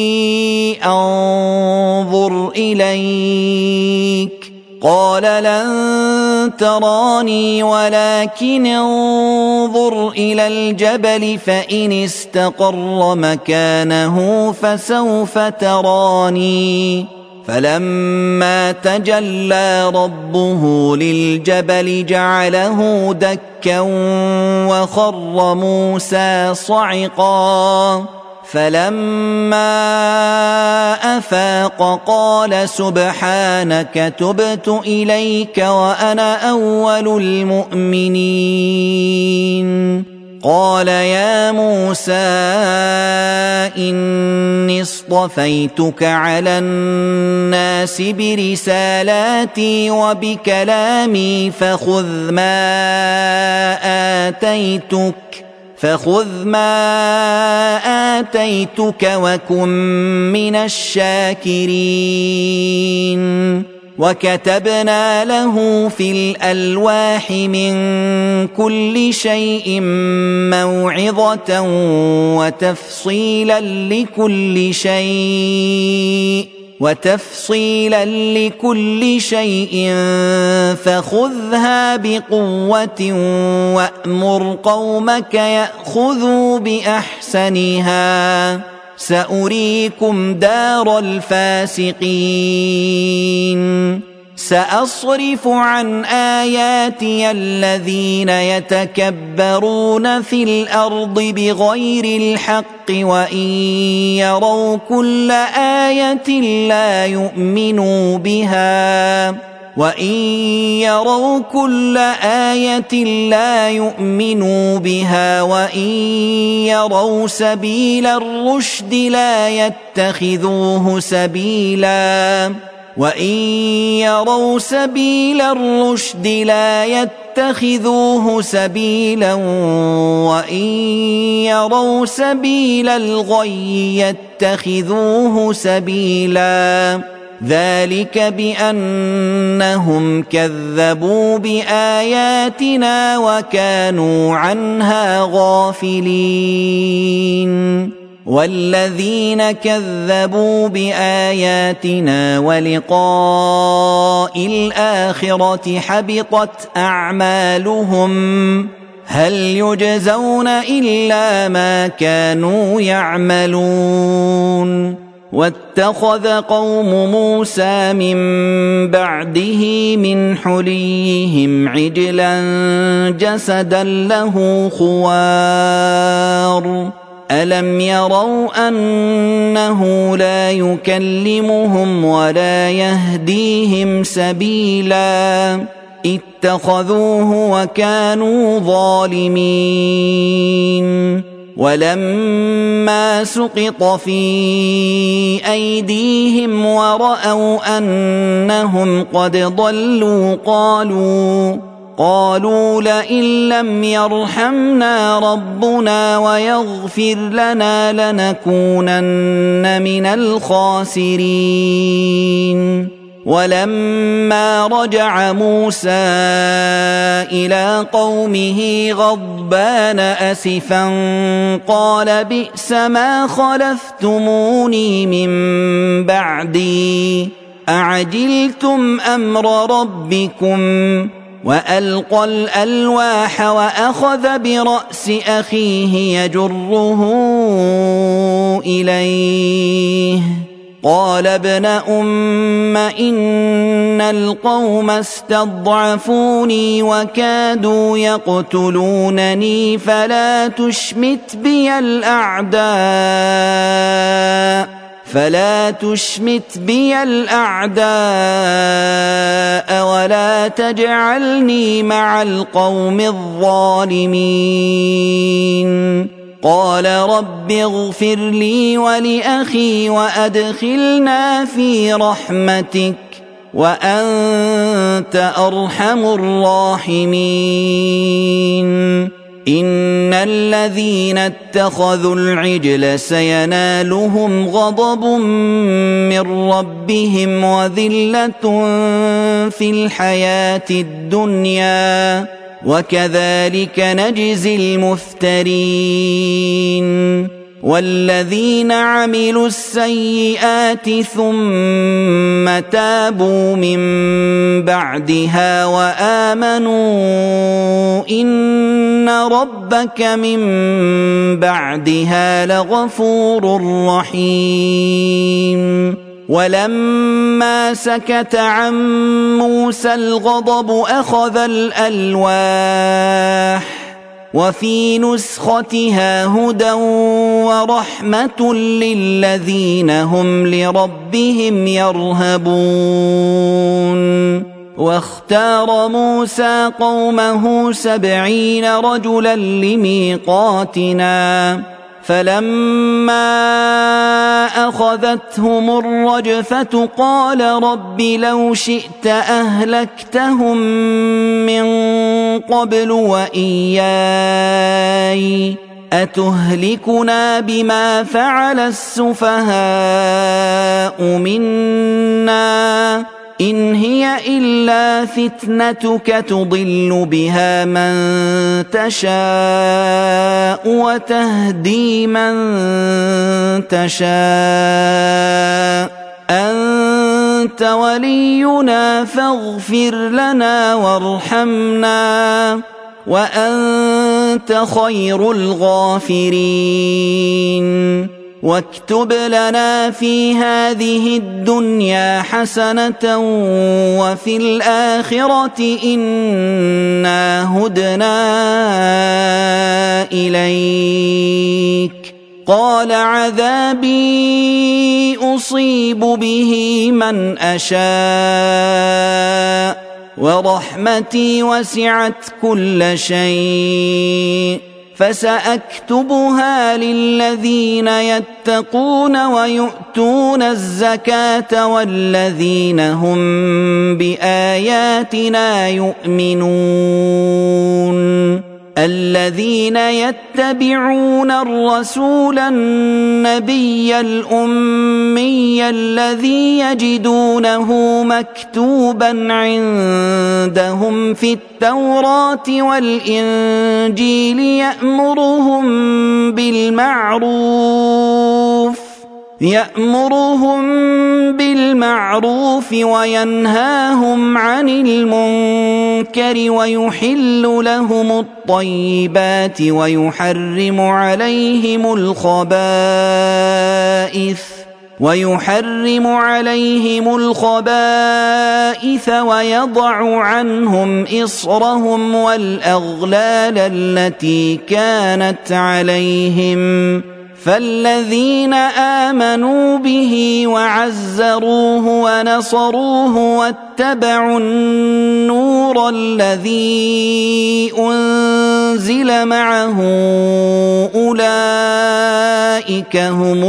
أنظر إليك قال لن تراني ولكن انظر إلى الجبل فإن استقر مكانه فسوف تراني فلما تجلى ربه للجبل جعله دكا وخر موسى صعقا فلما أفاق قال سبحانك تبت إليك وأنا أول المؤمنين قال يا موسى إني اصطفيتك على الناس برسالاتي وبكلامي فخذ ما آتيتك فخذ ما آتيتك وكن من الشاكرين وكتبنا له في الألواح من كل شيء موعظة وتفصيلا لكل شيء وتفصيلا لكل شيء فخذها بقوة وأمر قومك يأخذوا بأحسنها سأريكم دار الفاسقين سأصرف عن آياتي الذين يتكبرون في الأرض بغير الحق وإن يروا كل آية لا يؤمنوا بها وإن يروا كل آية لا يؤمنوا بها وإن يروا سبيل الرشد لا يتخذوه سبيلا وإن يروا سبيل الرشد لا يتخذوه سبيلا وإن يروا سبيل الغي يتخذوه سبيلا ذلك بأنهم كذبوا بآياتنا وكانوا عنها غافلين والذين كذبوا بآياتنا ولقاء الآخرة حبطت أعمالهم هل يجزون إلا ما كانوا يعملون واتخذ قوم موسى من بعده من حليهم عجلا جسدا له خوار ألم يروا أنه لا يكلمهم ولا يهديهم سبيلا اتخذوه وكانوا ظالمين ولما سقط في أيديهم ورأوا أنهم قد ضلوا قالوا قالوا لئن لم يرحمنا ربنا ويغفر لنا لنكونن من الخاسرين ولما رجع موسى إلى قومه غضبان أسفا قال بئس ما خلفتموني من بعدي أعجلتم أمر ربكم وألقى الألواح وأخذ برأس أخيه يجره إليه قال ابن أم إن القوم استضعفوني وكادوا يقتلونني فلا تشمت بي الأعداء فلا تشمت بي الأعداء ولا تجعلني مع القوم الظالمين قال رب اغفر لي ولأخي وأدخلنا في رحمتك وأنت أرحم الراحمين إن الذين اتخذوا العجل سينالهم غضب من ربهم وذلة في الحياة الدنيا وكذلك نجزي المفترين والذين عملوا السيئات ثم تابوا من بعدها وآمنوا إن ربك من بعدها لغفور رحيم ولما سكت عن موسى الغضب أخذ الألواح وفي نسختها هدى ورحمة للذين هم لربهم يرهبون واختار موسى قومه سبعين رجلا لميقاتنا فلما أخذتهم الرجفة قال رب لو شئت أهلكتهم من قبل وإياي أتهلكنا بما فعل السفهاء منا إن هي إلا فتنتك تضل بها من تشاء وتهدي من تشاء أنت ولينا فاغفر لنا وارحمنا وأنت خير الغافرين واكتب لنا في هذه الدنيا حسنة وفي الآخرة إنا هدنا إليك. قال عذابي أصيب به من أشاء ورحمتي وسعت كل شيء فسأكتبها للذين يتقون ويؤتون الزكاة والذين هم بآياتنا يؤمنون. الذين يتبعون الرسول النبي الأمي الذي يجدونه مكتوبا عندهم في التوراة والإنجيل يأمرهم بالمعروف يأمرهم بالمعروف وينهاهم عن المنكر ويحل لهم الطيبات ويحرم عليهم الخبائث ويحرم عليهم الخبائث ويضع عنهم إصرهم والأغلال التي كانت عليهم. فالذين آمنوا به وعزروه ونصروه واتبعوا النور الذي أنزل معه أولئك هم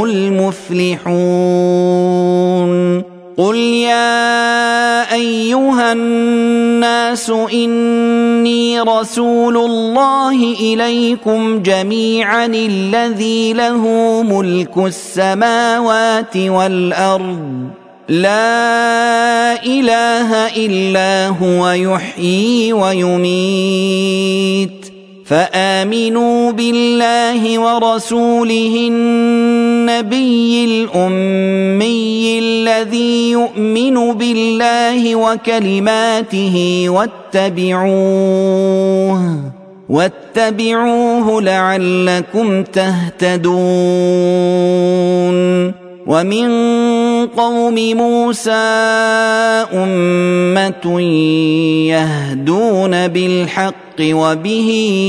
المفلحون. قل يا أيها الناس إني رسول الله إليكم جميعا الذي له ملك السماوات والأرض لا إله إلا هو يحيي ويميت. فآمنوا بالله ورسوله النبي الأمي الذي يؤمن بالله وكلماته واتبعوه واتبعوه لعلكم تهتدون. ومن قوم موسى أمة يهدون بالحق وبه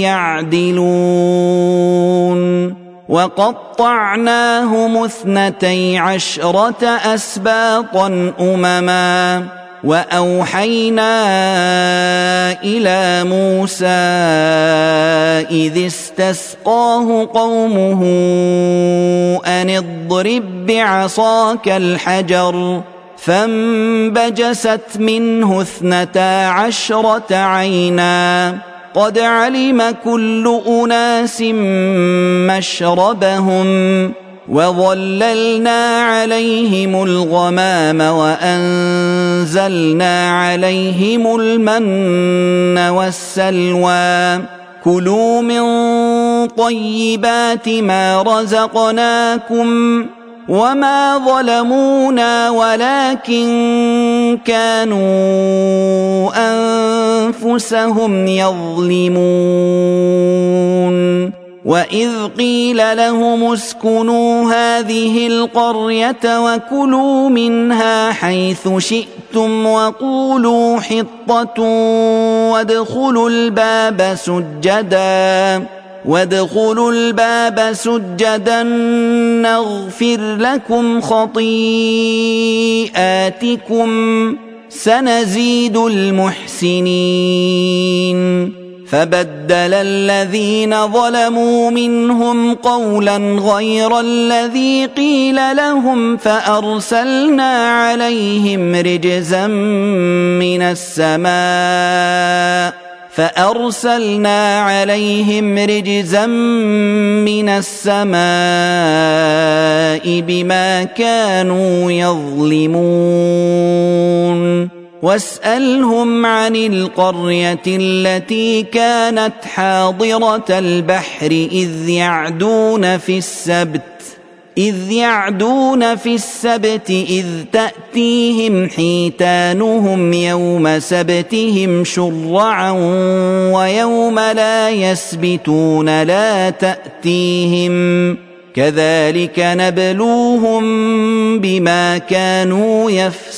يعدلون. وقطعناهم اثنتي عشرة أسباطا أمما وأوحينا إلى موسى إذ استسقاه قومه أن اضرب بعصاك الحجر فانبجست منه اثنتا عشرة عينا قد علم كل أناس مشربهم وظللنا عليهم الغمام وأنزلنا عليهم المن والسلوى كلوا من طيبات ما رزقناكم وما ظلمونا ولكن كانوا أنفسهم يظلمون. وإذ قيل لهم اسكنوا هذه القرية وكلوا منها حيث شئتم وقولوا حطة وادخلوا الباب سجدا وادخلوا الباب سجدا نغفر لكم خطيئاتكم سنزيد المحسنين. فبدل الذين ظلموا منهم قولا غير الذي قيل لهم فأرسلنا عليهم رجزا من السماء فأرسلنا عليهم رجزا من السماء بما كانوا يظلمون. واسألهم عن القرية التي كانت حاضرة البحر إذ يعدون في السبت إذ يعدون في السبت إذ تأتيهم حيتانهم يوم سبتهم شرعا ويوم لا يسبتون لا تأتيهم كذلك نبلوهم بما كانوا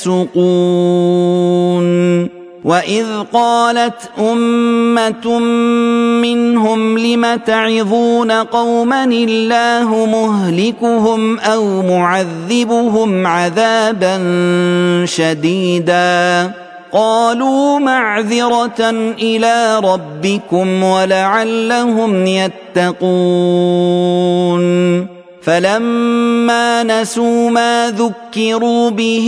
يفسقون وإذ قالت أمة منهم لم تعظون قوما الله مهلكهم أو معذبهم عذابا شديدا قالوا معذرة إلى ربكم ولعلهم يتقون فلما نسوا ما ذكروا به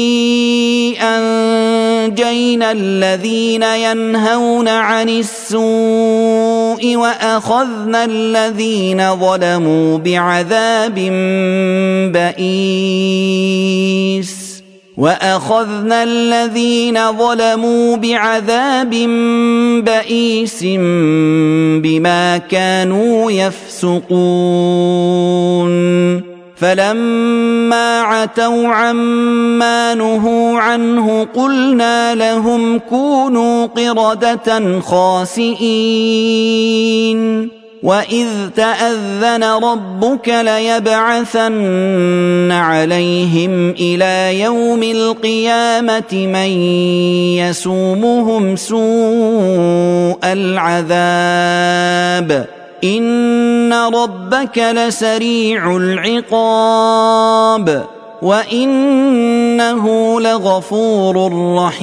أنجينا الذين ينهون عن السوء وأخذنا الذين ظلموا بعذاب بئيس وأخذنا الذين ظلموا بعذاب بئيس بما كانوا يفسقون فلما عتوا عما نهوا عنه قلنا لهم كونوا قردة خاسئين وإذ تأذن ربك ليبعثن عليهم إلى يوم القيامة من يسومهم سوء العذاب إن ربك لسريع العقاب وإنه لغفور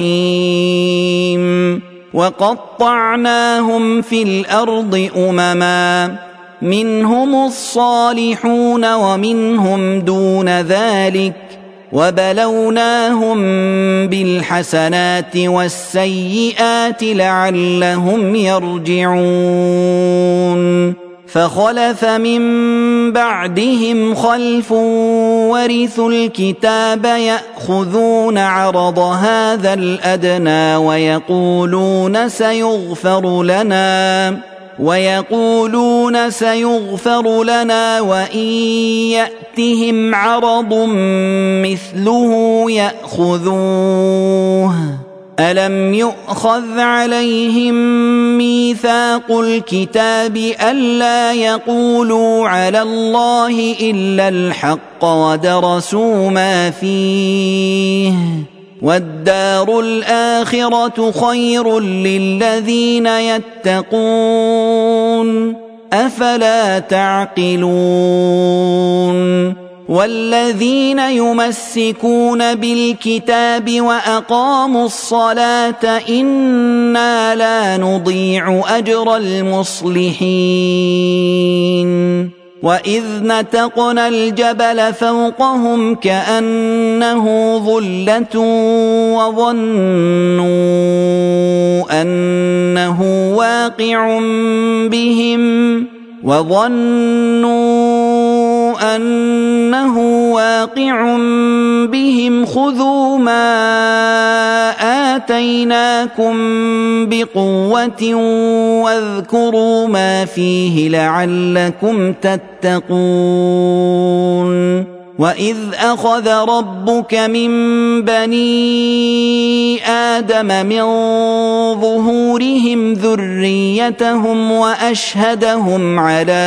رحيم وقطعناهم في الأرض أمما منهم الصالحون ومنهم دون ذلك وبلوناهم بالحسنات والسيئات لعلهم يرجعون فخلف من بعدهم خلف ورثوا الكتاب يأخذون عرض هذا الأدنى ويقولون سيغفر لنا ويقولون سيغفر لنا وإن يأتهم عرض مثله يأخذوه ألم يؤخذ عليهم ميثاق الكتاب ألا يقولوا على الله إلا الحق ودرسوا ما فيه والدار الآخرة خير للذين يتقون أفلا تعقلون والذين يمسكون بالكتاب وأقاموا الصلاة إنا لا نضيع أجر المصلحين وإذ نتقنا الجبل فوقهم كأنه ظلة وظنوا أنه واقع بهم وظنوا أنه واقع بهم خذوا ما آتيناكم بقوة واذكروا ما فيه لعلكم تتقون وإذ أخذ ربك من بني آدم من ظهورهم ذريتهم وأشهدهم على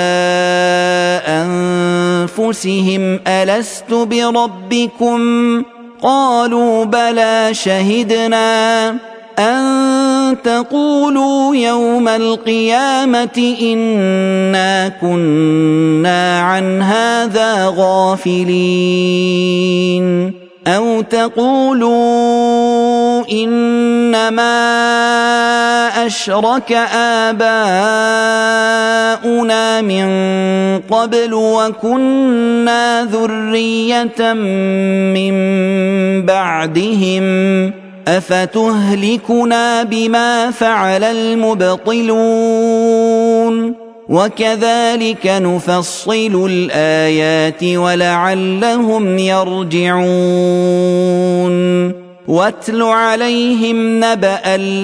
أنفسهم ألست بربكم قالوا بلى شهدنا أن تقولوا يوم القيامة إنا كنا عن هذا غافلين أو تقولوا إنما أشرك آباؤنا من قبل وكنا ذرية من بعدهم أفتهلكنا بما فعل المبطلون وكذلك نفصل الآيات ولعلهم يرجعون واتل عليهم نبأ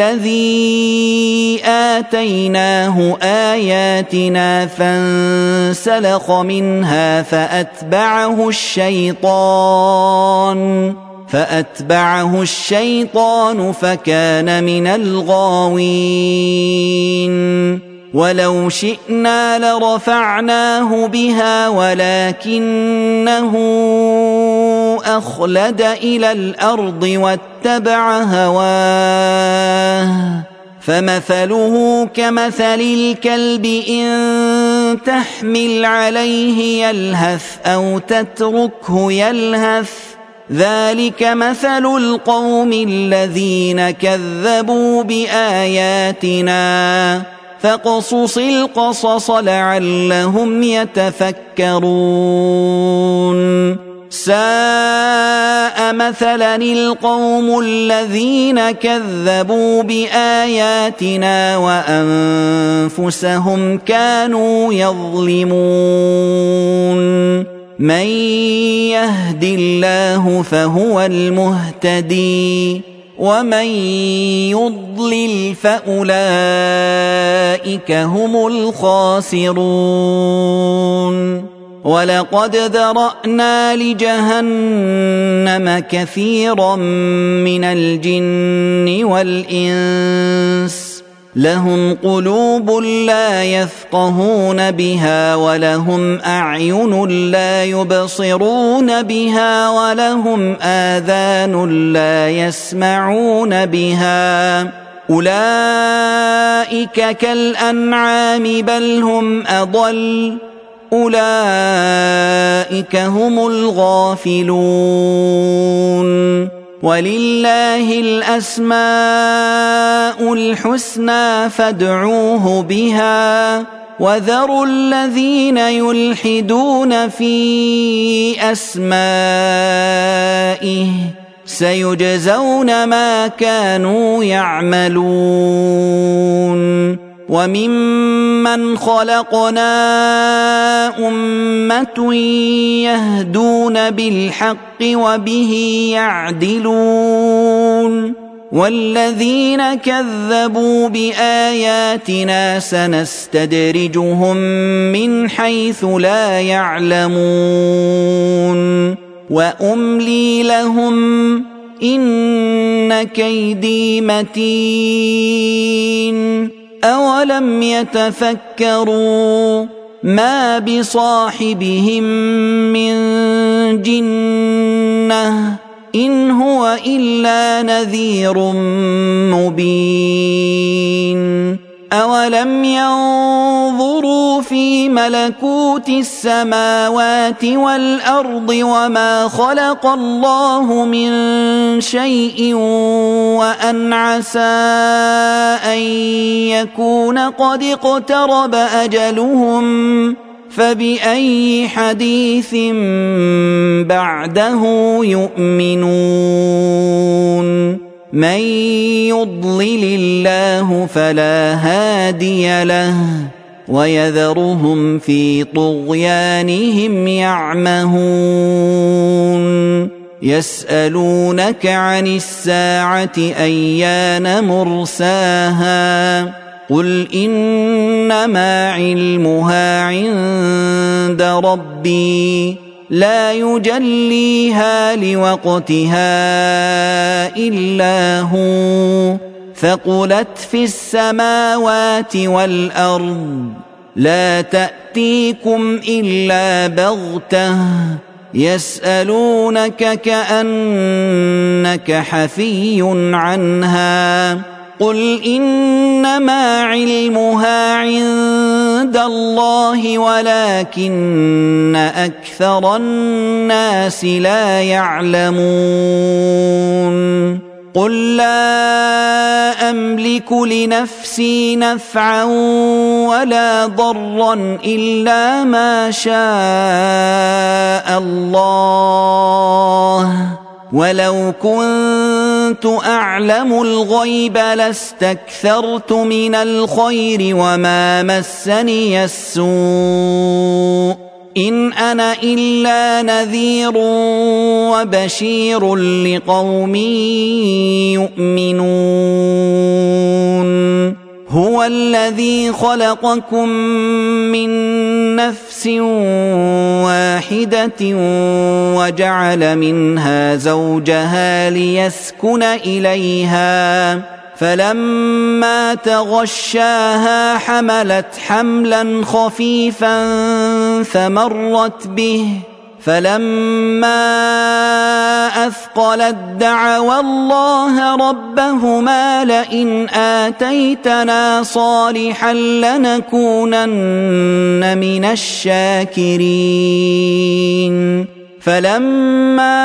الذي آتيناه آياتنا فانسلخ منها فأتبعه الشيطان فأتبعه الشيطان فكان من الغاوين ولو شئنا لرفعناه بها ولكنه أخلد إلى الأرض واتبع هواه فمثله كمثل الكلب إن تحمل عليه يلهث أو تتركه يلهث ذلك مثل القوم الذين كذبوا بآياتنا فاقصص القصص لعلهم يتفكرون ساء مثلا القوم الذين كذبوا بآياتنا وأنفسهم كانوا يظلمون من يهد الله فهو المهتدي ومن يضلل فأولئك هم الخاسرون ولقد ذرأنا لجهنم كثيرا من الجن والإنس لهم قلوب لا يفقهون بها ولهم أعين لا يبصرون بها ولهم آذان لا يسمعون بها أولئك كالأنعام بل هم أضل أولئك هم الغافلون ولله الأسماء الحسنى فادعوه بها وذروا الذين يلحدون في أسمائه سيجزون ما كانوا يعملون وممن خلقنا أمة يهدون بالحق وبه يعدلون والذين كذبوا بآياتنا سنستدرجهم من حيث لا يعلمون وأملي لهم إن كيدي متين أولم يتفكروا ما بصاحبهم من جنة إن هو إلا نذير مبين أولم ينظروا في ملكوت السماوات والأرض وما خلق الله من شيء وأن عسى أن يكون قد اقترب أجلهم فبأي حديث بعده يؤمنون من يضلل الله فلا هادي له ويذرهم في طغيانهم يعمهون يسألونك عن الساعة أيان مرساها قل إنما علمها عند ربي لا يجليها لوقتها إلا هو ثقلت في السماوات والأرض لا تأتيكم إلا بغتة يسألونك كأنك حفي عنها قل إنما علمها عند الله ولكن أكثر الناس لا يعلمون قل لا أملك لنفسي نفعا ولا ضرا إلا ما شاء الله ولو كنت أعلم الغيب لاستكثرت من الخير وما مسني السوء إن أنا إلا نذير وبشير لقوم يؤمنون هو هو الذي خلقكم من نفس واحدة وجعل منها زوجها ليسكن إليها فلما تغشاها حملت حملا خفيفا فمرت به فلما أثقلت دعوا الله ربهما لئن آتيتنا صالحا لنكونن من الشاكرين فلما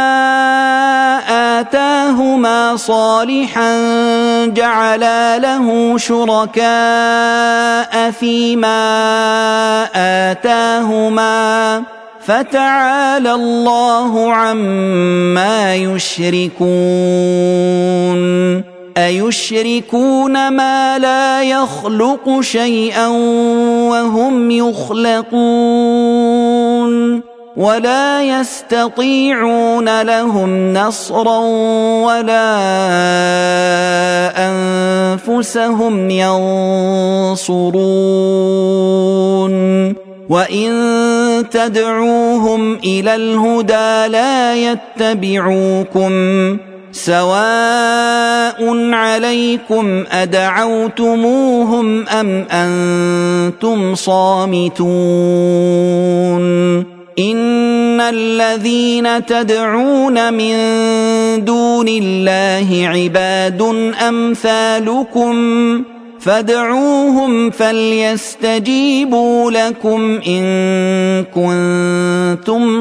آتاهما صالحا جعلا له شركاء فيما آتاهما فتعالى الله عما يشركون أيشركون ما لا يخلق شيئا وهم يخلقون ولا يستطيعون لهم نصرا ولا أنفسهم ينصرون وإن تدعوهم إلى الهدى لا يتبعوكم سواء عليكم أدعوتموهم أم أنتم صامتون إن الذين تدعون من دون الله عباد أمثالكم فادعوهم فليستجيبوا لكم إن كنتم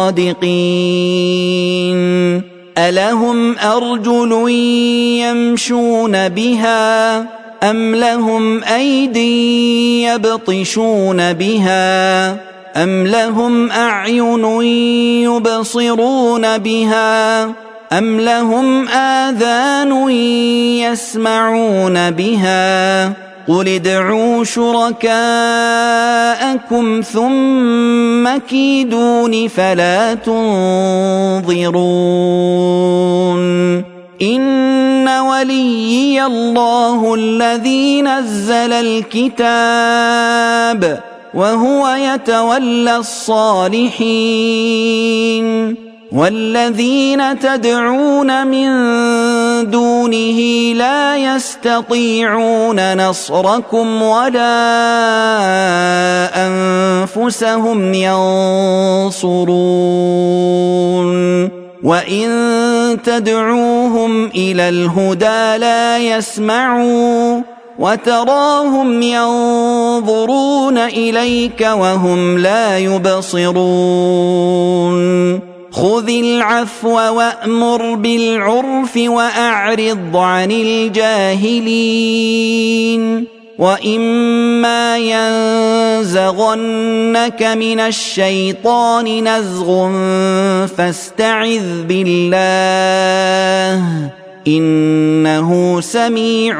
صادقين ألهم أرجل يمشون بها أم لهم أيدي يبطشون بها أم لهم أعين يبصرون بها أم لهم آذان يسمعون بها قل ادعوا شركاءكم ثم كيدون فلا تنظرون إن وليي الله الذي نزل الكتاب وهو يتولى الصالحين والذين تدعون من دونه لا يستطيعون نصركم ولا أنفسهم ينصرون وإن تدعوهم إلى الهدى لا يسمعوا وتراهم ينظرون إليك وهم لا يبصرون خذ العفو وأمر بالعرف وأعرض عن الجاهلين وإما ينزغنك من الشيطان نزغ فاستعذ بالله إنه سميع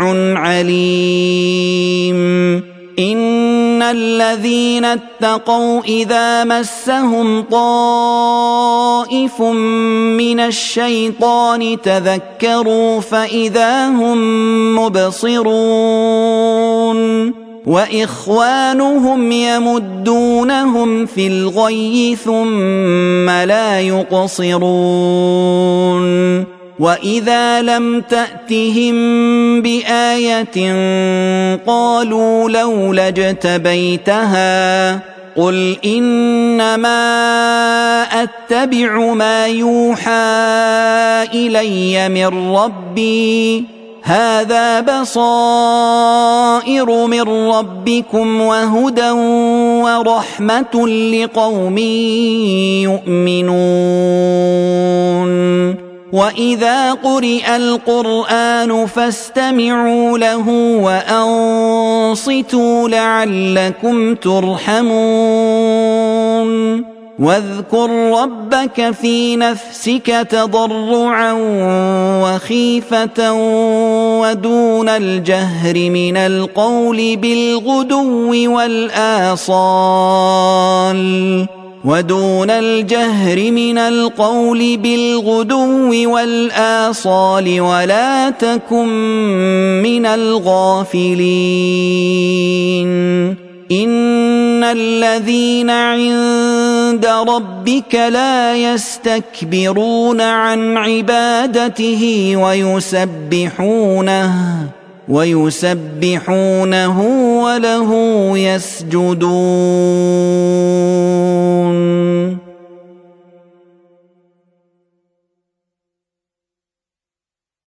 عليم إن الذين اتقوا إذا مسهم طائف من الشيطان تذكروا فإذا هم مبصرون وإخوانهم يمدونهم في الغي ثم لا يقصرون وإذا لم تأتهم بآية قالوا لولا اجتبيتها قل إنما أتبع ما يوحى إلي من ربي هذا بصائر من ربكم وهدى ورحمة لقوم يؤمنون وإذا قرئ القرآن فاستمعوا له وأنصتوا لعلكم ترحمون واذكر ربك في نفسك تضرعا وخيفة ودون الجهر من القول بالغدو والآصال ودون الجهر من القول بالغدو والآصال ولا تكن من الغافلين إن الذين عند ربك لا يستكبرون عن عبادته ويسبحونه ويسبحونه وله يسجدون